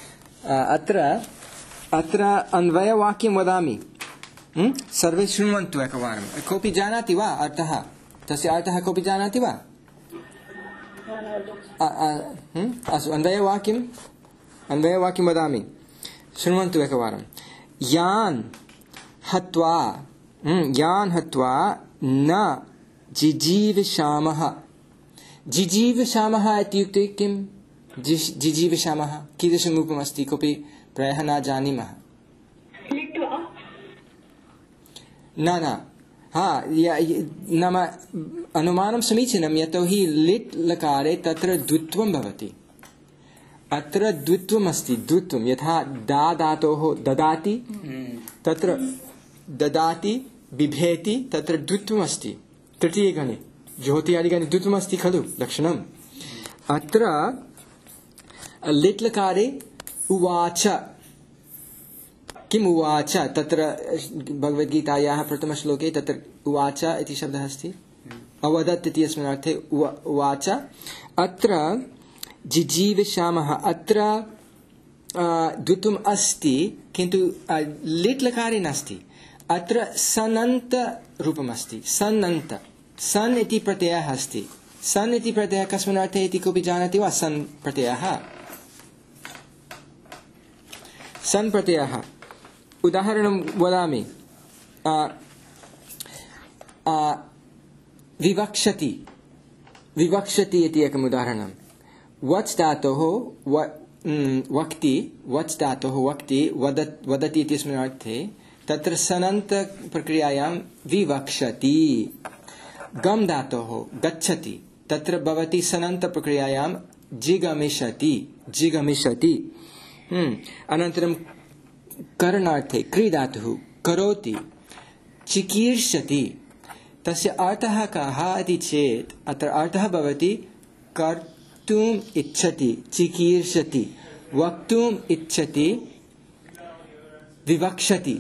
अत्र अन्वयवाक्यं वदामि, सर्वे शृण्वन्तु एकवारं। कोऽपि जानाति वा अर्थः? तस्य अर्थः कोऽपि जानाति वा? अस्तु, अन्वयवाक्यं वदामि, शृण्वन्तु एकवारं। यान् हत्वा न जिजीविषामः। जिजीविषामः इत्युक्ते किं? जिजीविषामः कीदृशं रूपमस्ति? कोऽपि प्रायः न जानीमः। न नाम अनुमानं समीचीनं, यतोहि लिट् लकारे तत्र द्वित्वं भवति। अत्र द्वित्वम् अस्ति। द्वित्वं यथा दा धातोः ददाति, तत्र ददाति बिभेति, तत्र द्वित्वम् अस्ति। तृतीयगणे ज्योतियादिगणे द्वित्वम् अस्ति खलु लक्षणम्। अत्र लिट् लकारे उवाच। किम् उवाच? तत्र भगवद्गीतायाः प्रथमश्लोके तत्र उवाच इति शब्दः अस्ति। अवदत् इति अस्मिन् अर्थे उवाच। अत्र जिजीविषामः, अत्र द्वित्वम् अस्ति, किन्तु लिट् लकारे नास्ति। अत्र सनन्त रूपमस्ति। सन्नन्त, सन् इति प्रत्ययः अस्ति। सन् इति प्रत्ययः कस्मिन् अर्थे इति कोऽपि जानाति वा? सन् प्रत्ययः, सन् प्रत्ययः। उदाहरणं वदामि। विवक्षति, विवक्षति इति एकम् उदाहरणं। वच् धातोः वक्ति, वच् धातोः वक्ति वदति इत्यस्मिन् अर्थे तत्र सनन्त प्रक्रियायां विवक्षति। गम् धातोः गच्छति, तत्र भवति सनन्त प्रक्रियायां जिगमिषति, जिगमिषति। अनन्तरं करणार्थे क्रीडातुः करोति, चिकीर्षति। तस्य अर्थः कः इति चेत् अत्र अर्थः भवति कर्तुम् इच्छति, चिकीर्षति, वक्तुम् इच्छति, विवक्षति,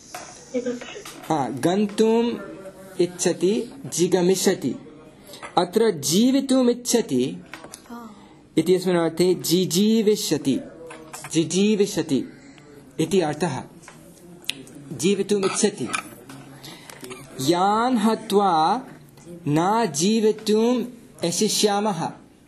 गन्तुम् इच्छति, जिगमिषति। अत्र जीवितुम् इच्छति इत्यस्मिन् अर्थे जिजीविष्यति, जिजीविषति इति अर्थः। जीवितुम् इच्छति। यान् हत्वा न जीवितुम् यशिष्यामः।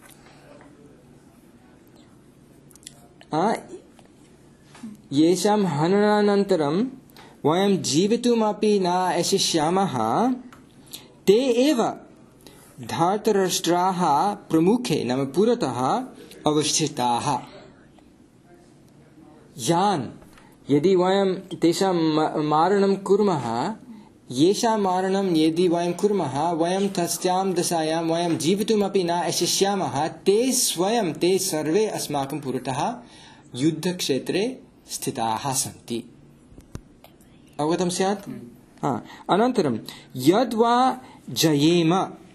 येषां हननानन्तरं वयं जीवितुमपि न यशिष्यामः, ते एव धार्तराष्ट्राः प्रमुखे नाम पुरतः अवस्थिताः। यान्, यदि वयं तेषां मारणं कुर्मः, येषां मारणं यदि वयं कुर्मः, वयं तस्यां दशायां वयं जीवितुमपि न यशिष्यामः, ते स्वयं, ते सर्वे अस्माकं पुरतः युद्धक्षेत्रे स्थिताः सन्ति। अवगतं स्यात्? अनन्तरं यद्वा जयेम,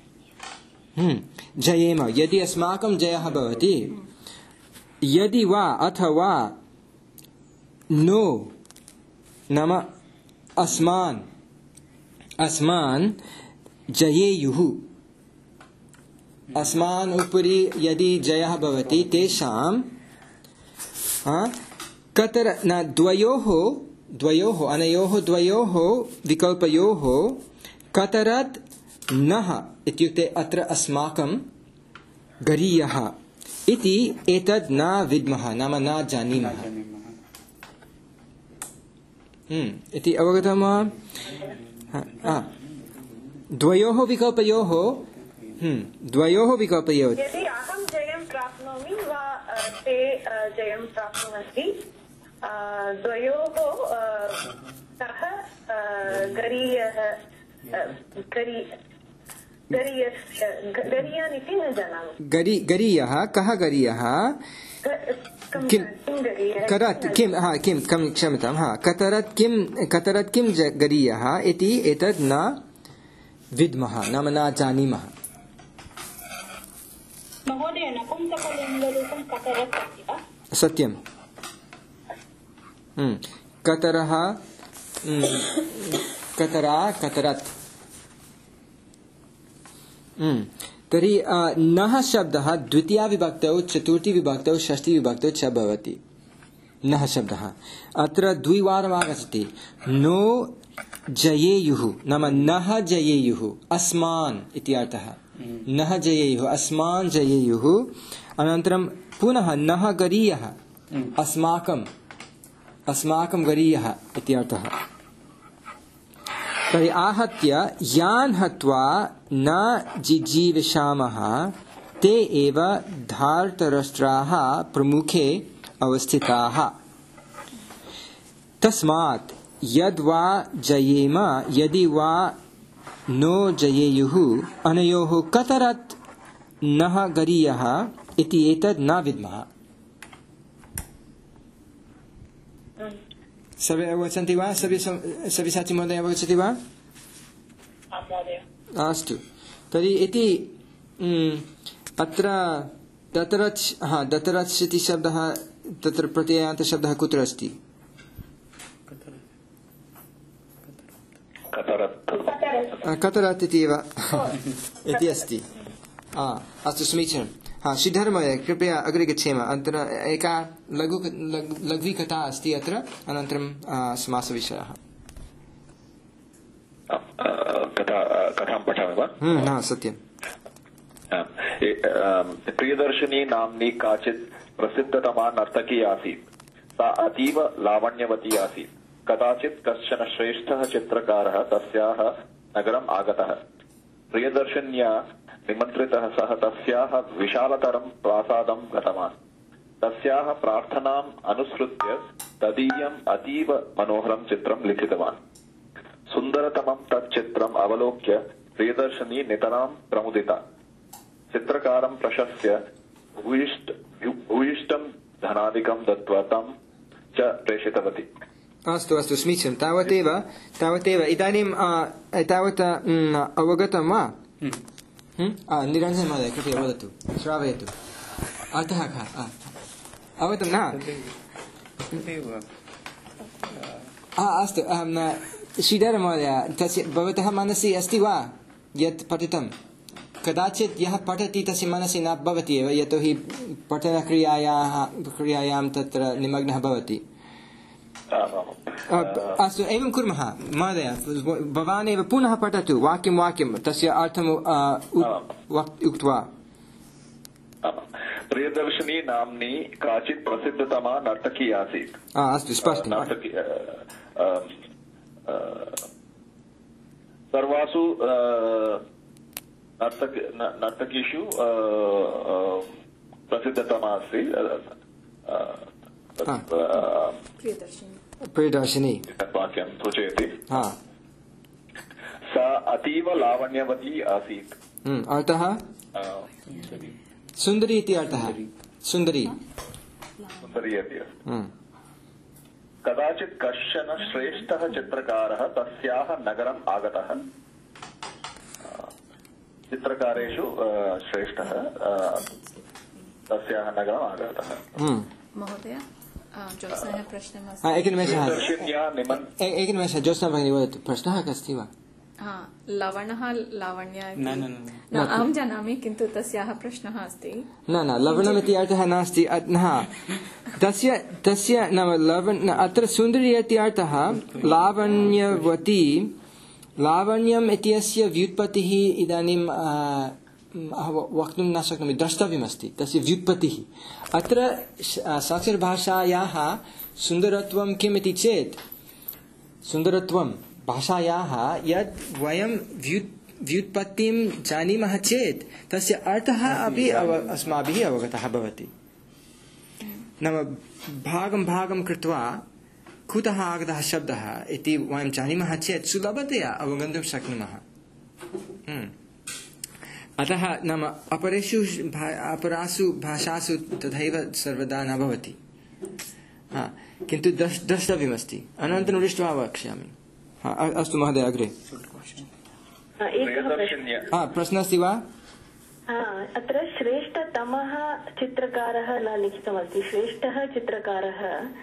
जयेम, यदि अस्माकं जयः भवति, यदि वा अथवा नो नाम अस्मान् जयेयुः, अस्मान् उपरि यदि जयः भवति, तेषां कतर न द्वयोः अनयोः द्वयोः विकल्पयोः कतरत् नः इत्युक्ते अत्र अस्माकं गरीयः इति एतद् न विद्मः नाम न जानीमः इति अवगतं वा? द्वयोः विकल्पयोः यदि अहं जयं प्राप्नोमि वा ते जयं प्राप्नुवन्ति, द्वयोः कः गरीयः गरीयान् इति न जानामि। गरीयः कः? गरीयः क्षम्यतां कतरत् किं गरीयः इति एतद् न विद्मः नाम न जानीमः। महोदय, नपुंसकलिङ्गरूपं कतरत् अस्ति वा? सत्यं कतरः कतरा कतरत् तर्हि नः शब्दः द्वितीया विभक्तौ चतुर्थी विभक्तौ षष्ठी विभक्तौ च भवति नः शब्दः अत्र द्विवारम् आगच्छति नो जयेयुः नाम नः जयेयुः अस्मान् इति अर्थः नः जयेयुः अस्मान् जयेयुः अनन्तरं पुनः नः गरीयः अस्माकं गरीयः इति अर्थः तर्हि आहत्य यान् हत्वा न जिजीविषामः ते एव धार्तराष्ट्राः प्रमुखे अवस्थिताः तस्मात् यद्वा जयेम यदि वा नो जयेयुः अनयोः कतरत् नः गरीयः इति एतद् न विद्मः। सर्वे अवगच्छन्ति वा? सव्यसाची महोदय अवगच्छति वा? अस्तु तर्हि इति अत्र दतरच् इति शब्दः तत्र प्रत्ययान्तशब्दः कुत्र अस्ति? कतरत् इति एव इति अस्ति। अस्तु समीचीनं। श्रीधरमहोदय कृपया अग्रे गच्छेम। अत्र एका लघ्वी कथा अस्ति अत्र अनन्तरं समासविषयः। कथां पठामि वा? सत्यं। प्रियदर्शिनी नाम्नी काचित् प्रसिद्धतमा नर्तकी आसीत्। सा अतीव लावण्यवती आसीत्। कदाचित् कश्चन श्रेष्ठः चित्रकारः तस्याः नगरम् आगतः। प्रियदर्शिन्या निमन्त्रितः सः तस्याः विशालतरं प्रासादं गतवान्। तस्याः प्रार्थनाम् अनुसृत्य तदीयम् अतीव मनोहरं चित्रं लिखितवान्। सुन्दरतमं तत् चित्रम् अवलोक्य प्रियदर्शिनी नितरां प्रमुदिता। चित्रकारं प्रशस्य भूयिष्ठं धनादिकं दत्त्वा तं च प्रेषितवती। अस्तु अस्तु समीचीनं। तावदेव इदानीं तावत् अवगतं वा? निरञ्जन महोदय कृपया वदतु, श्रावयतु। अतः अवगतं न? अस्तु श्रीधर महोदय तस्य भवतः मनसि अस्ति वा यत् पठितं? कदाचित् यः पठति तस्य मनसि न भवति एव, यतोहि पठनक्रियायां तत्र निमग्नः भवति। अस्तु एवं कुर्मः महोदय, भवान् एव पुनः पठतु वाक्यं तस्य अर्थम् उक्त्वा। प्रियदर्शिनी नाम्नी काचित् प्रसिद्धतमा नर्तकी आसीत्। अस्तु स्पष्टं। सर्वासु नर्तकीषु प्रसिद्धतमा अस्ति प्रियदर्शिनी वाक्यं सूचयति। सा अतीव लावण्यवती आसीत्। अर्थः सुन्दरी इति अर्थः। सुन्दरी अपि अस्ति। कदाचित् कश्चन श्रेष्ठः चित्रकारः तस्याः नगरम् आगतः। चित्रकारेषु श्रेष्ठः तस्याः नगरम् आगतः। महोदय ज्योत्स्नायाः प्रश्नः एकनिमेषः ज्योत्स्ना भगिनी वदतु, प्रश्नः अस्ति वा? लवणः लावण्य अहं जानामि, किन्तु तस्याः प्रश्नः अस्ति। न लवणम् इति अर्थः नास्ति। तस्य नाम अत्र सुन्दरी इति अर्थः लावण्यवती। लावण्यम् इत्यस्य व्युत्पत्तिः इदानीं वक्तुं न शक्नोमि, द्रष्टव्यमस्ति तस्य व्युत्पत्तिः। अत्र संस्कृतभाषायाः सुन्दरत्वं किम् इति चेत्, सुन्दरत्वं भाषायाः यद् वयं व्युत्पत्तिं जानीमः चेत् तस्य अर्थः अपि अस्माभिः अवगतः भवति। नाम भागं कृत्वा कुतः आगतः शब्दः इति वयं जानीमः चेत् सुलभतया अवगन्तुं शक्नुमः। अतः नाम अपरासु भाषासु तथैव सर्वदा न भवति, किन्तु द्रष्टव्यमस्ति। अनन्तरं दृष्ट्वा वक्ष्यामि। अस्तु महोदय अग्रे। प्रश्नः अस्ति वा? अत्र श्रेष्ठतमः चित्रकारः न लिखितमस्ति, श्रेष्ठः चित्रकारः।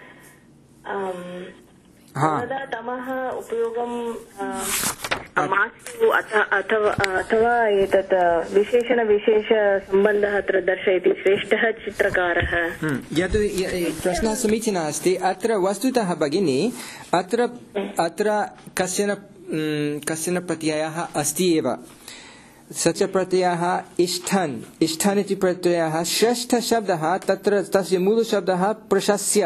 तमः उपयोगं मास्तु अथवा एतत् विशेषणविशेषसम्बन्धः अत्र दर्शयति, श्रेष्ठः चित्रकारः। यत् प्रश्नः समीचीनः अस्ति। अत्र वस्तुतः भगिनी अत्र कश्चन प्रत्ययः अस्ति एव। स च प्रत्ययः इष्ठन् इति प्रत्ययः। श्रेष्ठशब्दः तत्र तस्य मूलशब्दः प्रशस्य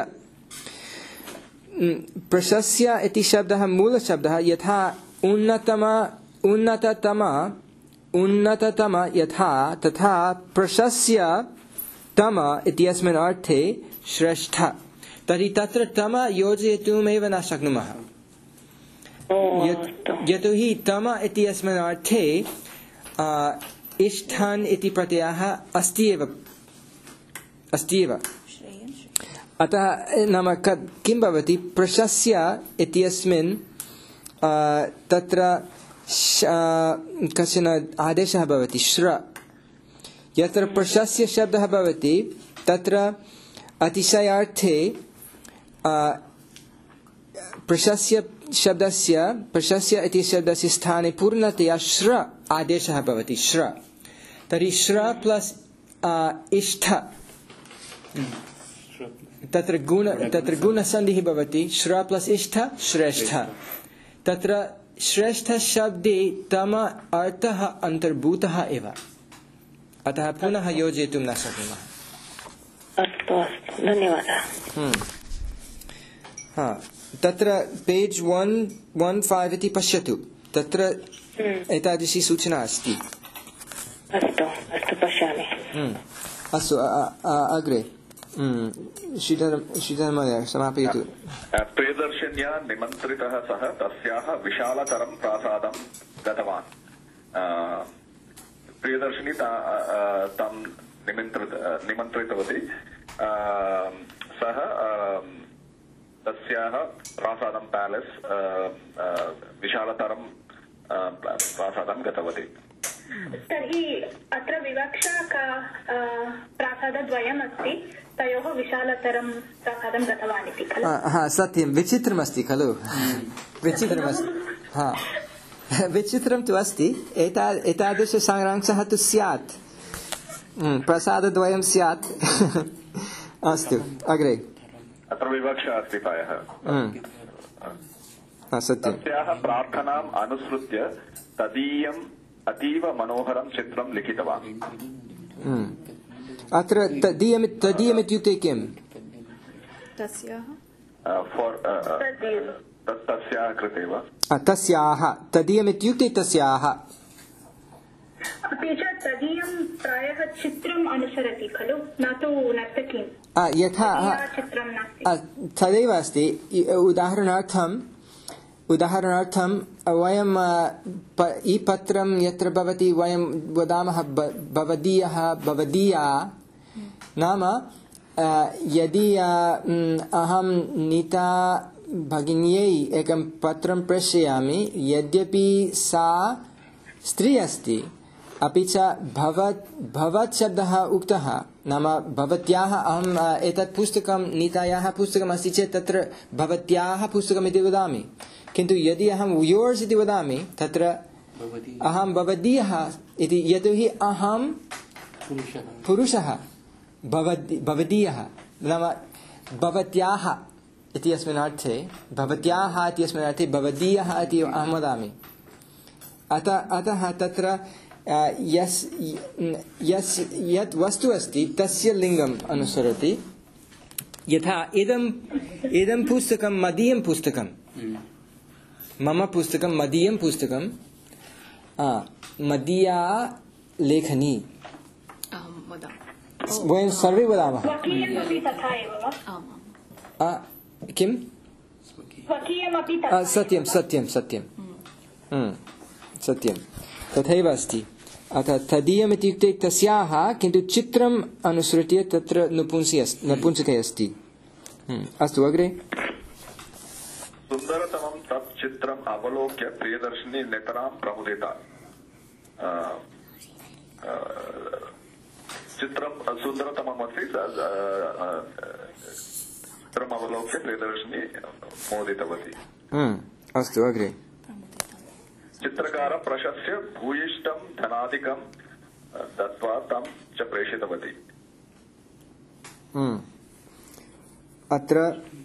इति शब्दः मूलशब्दः। यथा उन्नततम यथा तथा प्रशस्य तम इत्यस्मिन् अर्थे श्रेष्ठ। तर्हि तत्र तम योजयितुमेव न शक्नुमः, यतोहि तम इत्यस्मिन् अर्थे इष्ठन् इति प्रत्ययः अस्ति एव। अतः नाम किं भवति, प्रशस्य इत्यस्मिन् तत्र कश्चन आदेशः भवति श्र। यत्र प्रशस्य शब्दः भवति तत्र अतिशयार्थे प्रशस्य इति शब्दस्य स्थाने पूर्णतया श्र आदेशः भवति श्र। तर्हि श्र प्लस् इष्ठ तत्र गुणसन्धिः भवति। श्र प्लस् इष्ठ श्रेष्ठ। तत्र श्रेष्ठ शब्दे तम अर्थः अन्तर्भूतः एव, अतः पुनः योजयितुं न शक्नुमः। अस्तु धन्यवादः। तत्र पेज् 115 इति पश्यतु, तत्र एतादृशी सूचना अस्ति। अस्तु पश्यामि। अस्तु अग्रे श्रीधर महोदय समापयतु। प्रियदर्शिन्या निमन्त्रितः सः तस्याः विशालतरं प्रासादं गतवान्। प्रियदर्शिनी तं निमन्त्रितवती। सः तस्याः प्रासादं पैलेस् विशालतरं प्रासादं गतवती। तर्हि अत्र विवक्षा का प्रासादद्वयम् अस्ति, तयोः विशालतरं प्रासादं गतवान् इति खलु? सत्यं। विचित्रमस्ति खलु? विचित्रं तु अस्ति। एतादृशसारांशः तु स्यात्, प्रसादद्वयं स्यात्। अस्तु अग्रे। अत्र विवक्षा अस्ति प्रायः। सत्यं। तस्याः प्रार्थनाम् अनुसृत्य तदीयम् अतीव मनोहरं चित्रं लिखितवान्। अत्र तदीयम् इत्युक्ते किम्? तस्याः कृते वा? तस्याः। तदीयम् इत्युक्ते तस्याः। अपि च तदीयं प्रायः चित्रम् अनुसरति खलु, न तु नर्तकीम्। यथा तदेव अस्ति। उदाहरणार्थं वयं ई पत्रं यत्र भवति वयं वदामः भवदीयः भवदीया। नाम यदि अहं नीता भगिन्यै एकं पत्रं प्रेषयामि, यद्यपि सा स्त्री अस्ति, अपि च भवत् शब्दः उक्तः, नाम भवत्याः, अहम् एतत् पुस्तकं नीतायाः पुस्तकम् अस्ति चेत् तत्र भवत्याः पुस्तकम् इति वदामि। किन्तु यदि अहं योर्स् इति वदामि तत्र अहं भवदीयः इति, यतोहि अहं पुरुषः, भवदीयः नाम भवत्याः इति अस्मिन् अर्थे, भवत्याः इत्यस्मिन् अर्थे भवदीयः इति अहं वदामि। अतः तत्र यत् वस्तु अस्ति तस्य लिङ्गम् अनुसरति। यथा इदं पुस्तकं मदीयं पुस्तकं, मम पुस्तकं मदीयं पुस्तकं, मदीया लेखनी वयं सर्वे वदामः। किं? सत्यं तथैव अस्ति। अतः तदीयम् इत्युक्ते तस्याः, किन्तु चित्रम् अनुसृत्य तत्र नपुंसके अस्ति। अस्तु अग्रे। सुन्दरतमं तत् चित्रम् अवलोक्य प्रियदर्शिनी नितरां प्रमुदिता। चित्रं सुन्दरतममस्ति चित्रम् अवलोक्य प्रियदर्शिनी मोदितवती। अस्तु अग्रे। चित्रकार प्रशस्य भूयिष्ठं धनादिकं दत्त्वा तं च प्रेषितवती। अत्र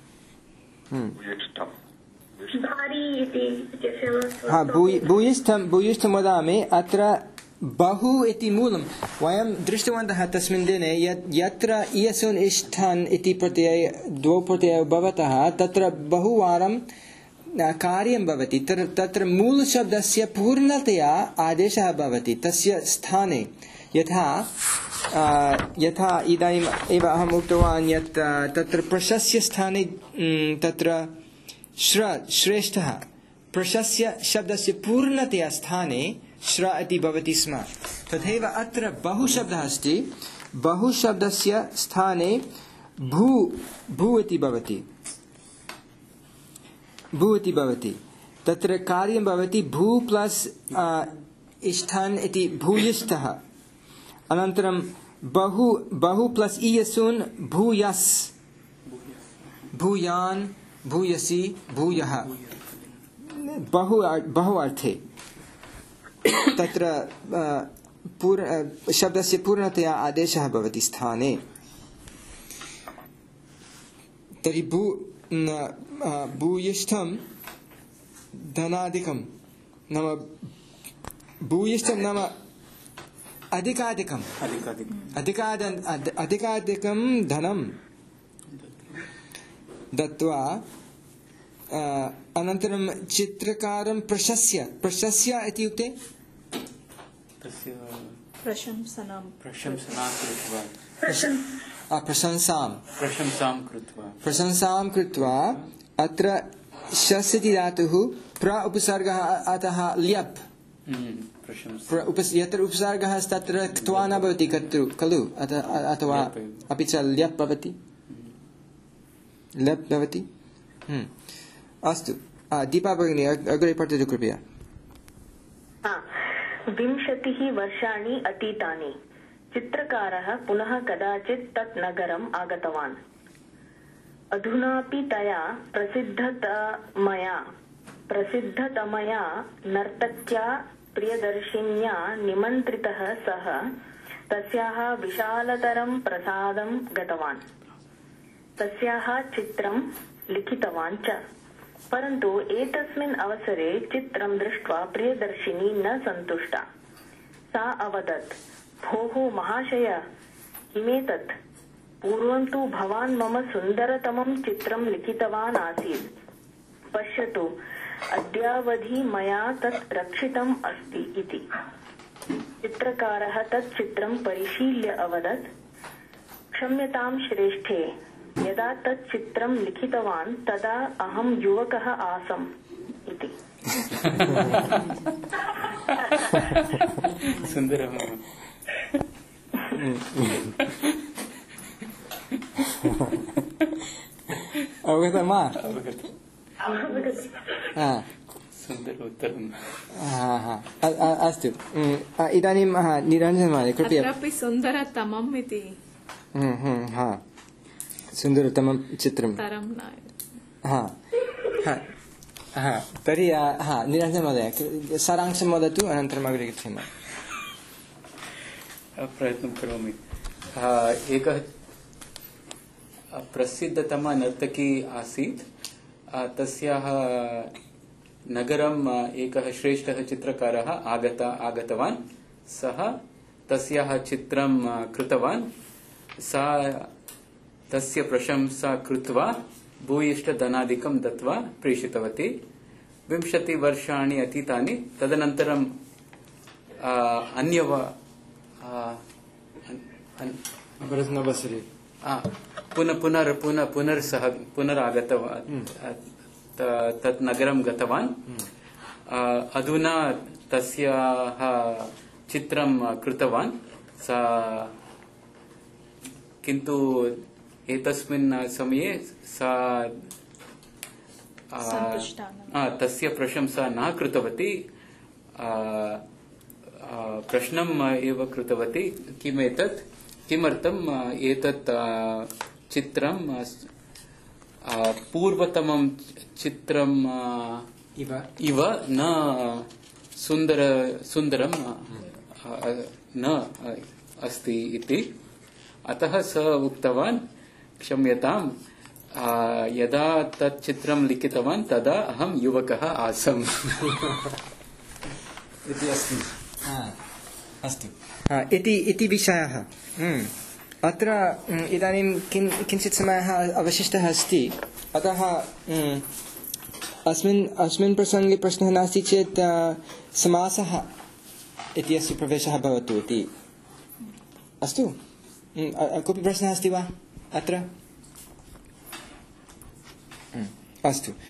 भूयिष्ठं वदामि। अत्र बहु इति मूलं वयं दृष्टवन्तः तस्मिन् दिने यत्र इयसुन् इष्ठन् इति प्रत्यय द्वौ प्रत्ययौ भवतः तत्र बहुवारं कार्यं भवति। तत्र मूलशब्दस्य पूर्णतया आदेशः भवति तस्य स्थाने। यथा इदानीम् एव अहम् उक्तवान् यत् तत्र प्रशस्य स्थाने तत्र श्रेष्ठः प्रशस्य शब्दस्य पूर्णतया स्थाने श्र इति भवति स्म। तथैव अत्र बहुशब्दः अस्ति। बहुशब्दस्य स्थाने भू इति भवति। भू इति भवति। तत्र कार्यं भवति भू प्लस् इष्ठन् इति भूयिष्ठः। अनन्तरं बहु प्लस् इयसुन् भूयस् भूयान् भूयसि भूयः बहु अर्थे। तत्र शब्दस्य पूर्णतया आदेशः भवति स्थाने। तर्हि भूयिष्ठं धनादिकं नाम भूयिष्ठं नाम अधिकाधिकं धनं दत्त्वा अनन्तरं चित्रकारं प्रशस्य इत्युक्ते प्रशंसां कृत्वा अत्र शस् इति धातुः प्र उपसर्गः अतः ल्यप्। यत्र उपसर्गः अस्ति तत्र क्त्वा न भवति खलु अथवा अपि च ल्यप् भवति लप् भवति। अस्तु दीपा भगिनी अग्रे पठतु कृपया। 20 वर्षाणि अतीतानि। चित्रकारः पुनः कदाचित् तत् नगरम् आगतवान्। अधुनापि तया प्रसिद्धतमया नर्तक्या प्रियदर्शिन्या निमन्त्रितः सः तस्याः विशालतरं प्रसादं गतवान्। तस्याः चित्रं लिखितवान् च। परन्तु एतस्मिन् अवसरे चित्रं दृष्ट्वा प्रियदर्शिनी न सन्तुष्टा। सा अवदत्, भोः महाशय, किमेतत्? पूर्वं तु भवान् मम सुन्दरतमं चित्रं लिखितवान् आसीत्। पश्यतु, अद्यावधि मया तत् रक्षितम् अस्ति इति। चित्रकारः तत् चित्रं परिशील्य अवदत्, क्षम्यतां श्रेष्ठे, यदा तत् चित्रं लिखितवान् तदा अहं युवकः आसम् इति। सुन्दरम्। अवगतं वा? सुन्दर उत्तरम्। अस्तु इदानीं निरञ्जनमहोदय कृपया। अत्रापि सुन्दरतमम् इति सुन्दरतमं चित्रं तर्हि निरञ्जन महोदय सारांशं वदतु अनन्तरम् अग्रे गच्छामः। प्रयत्नं करोमि। एकः प्रसिद्धतमा नर्तकी आसीत्। तस्याः नगरम् एकः श्रेष्ठः चित्रकारः आगतवान्। सः तस्याः चित्रं कृतवान्। सा तस्य प्रशंसा कृत्वा भूयिष्ठधनादिकं दत्त्वा प्रेषितवती। 20 वर्षाणि अतीतानि। तदनन्तरं पुनरागतवान् तत् नगरं गतवान्। अधुना तस्याः चित्रं कृतवान्। सा किन्तु एतस्मिन् समये सा तस्य प्रशंसा न कृतवती। प्रश्नम् एव कृतवती किमर्थम् एतत् चित्रं पूर्वतमं चित्रम् इव न सुन्दरं न अस्ति इति। अतः सः उक्तवान् क्षम्यताम् यदा तत् चित्रं लिखितवान् तदा अहं युवकः आसम् इति अस्ति। अस्तु इति विषयः। अत्र इदानीं किञ्चित् समयः अवशिष्टः अस्ति। अतः अस्मिन् प्रसङ्गे प्रश्नः नास्ति चेत् समासः इत्यस्य प्रवेशः भवतु इति। अस्तु, कोऽपि प्रश्नः अस्ति वा अत्र? अस्तु।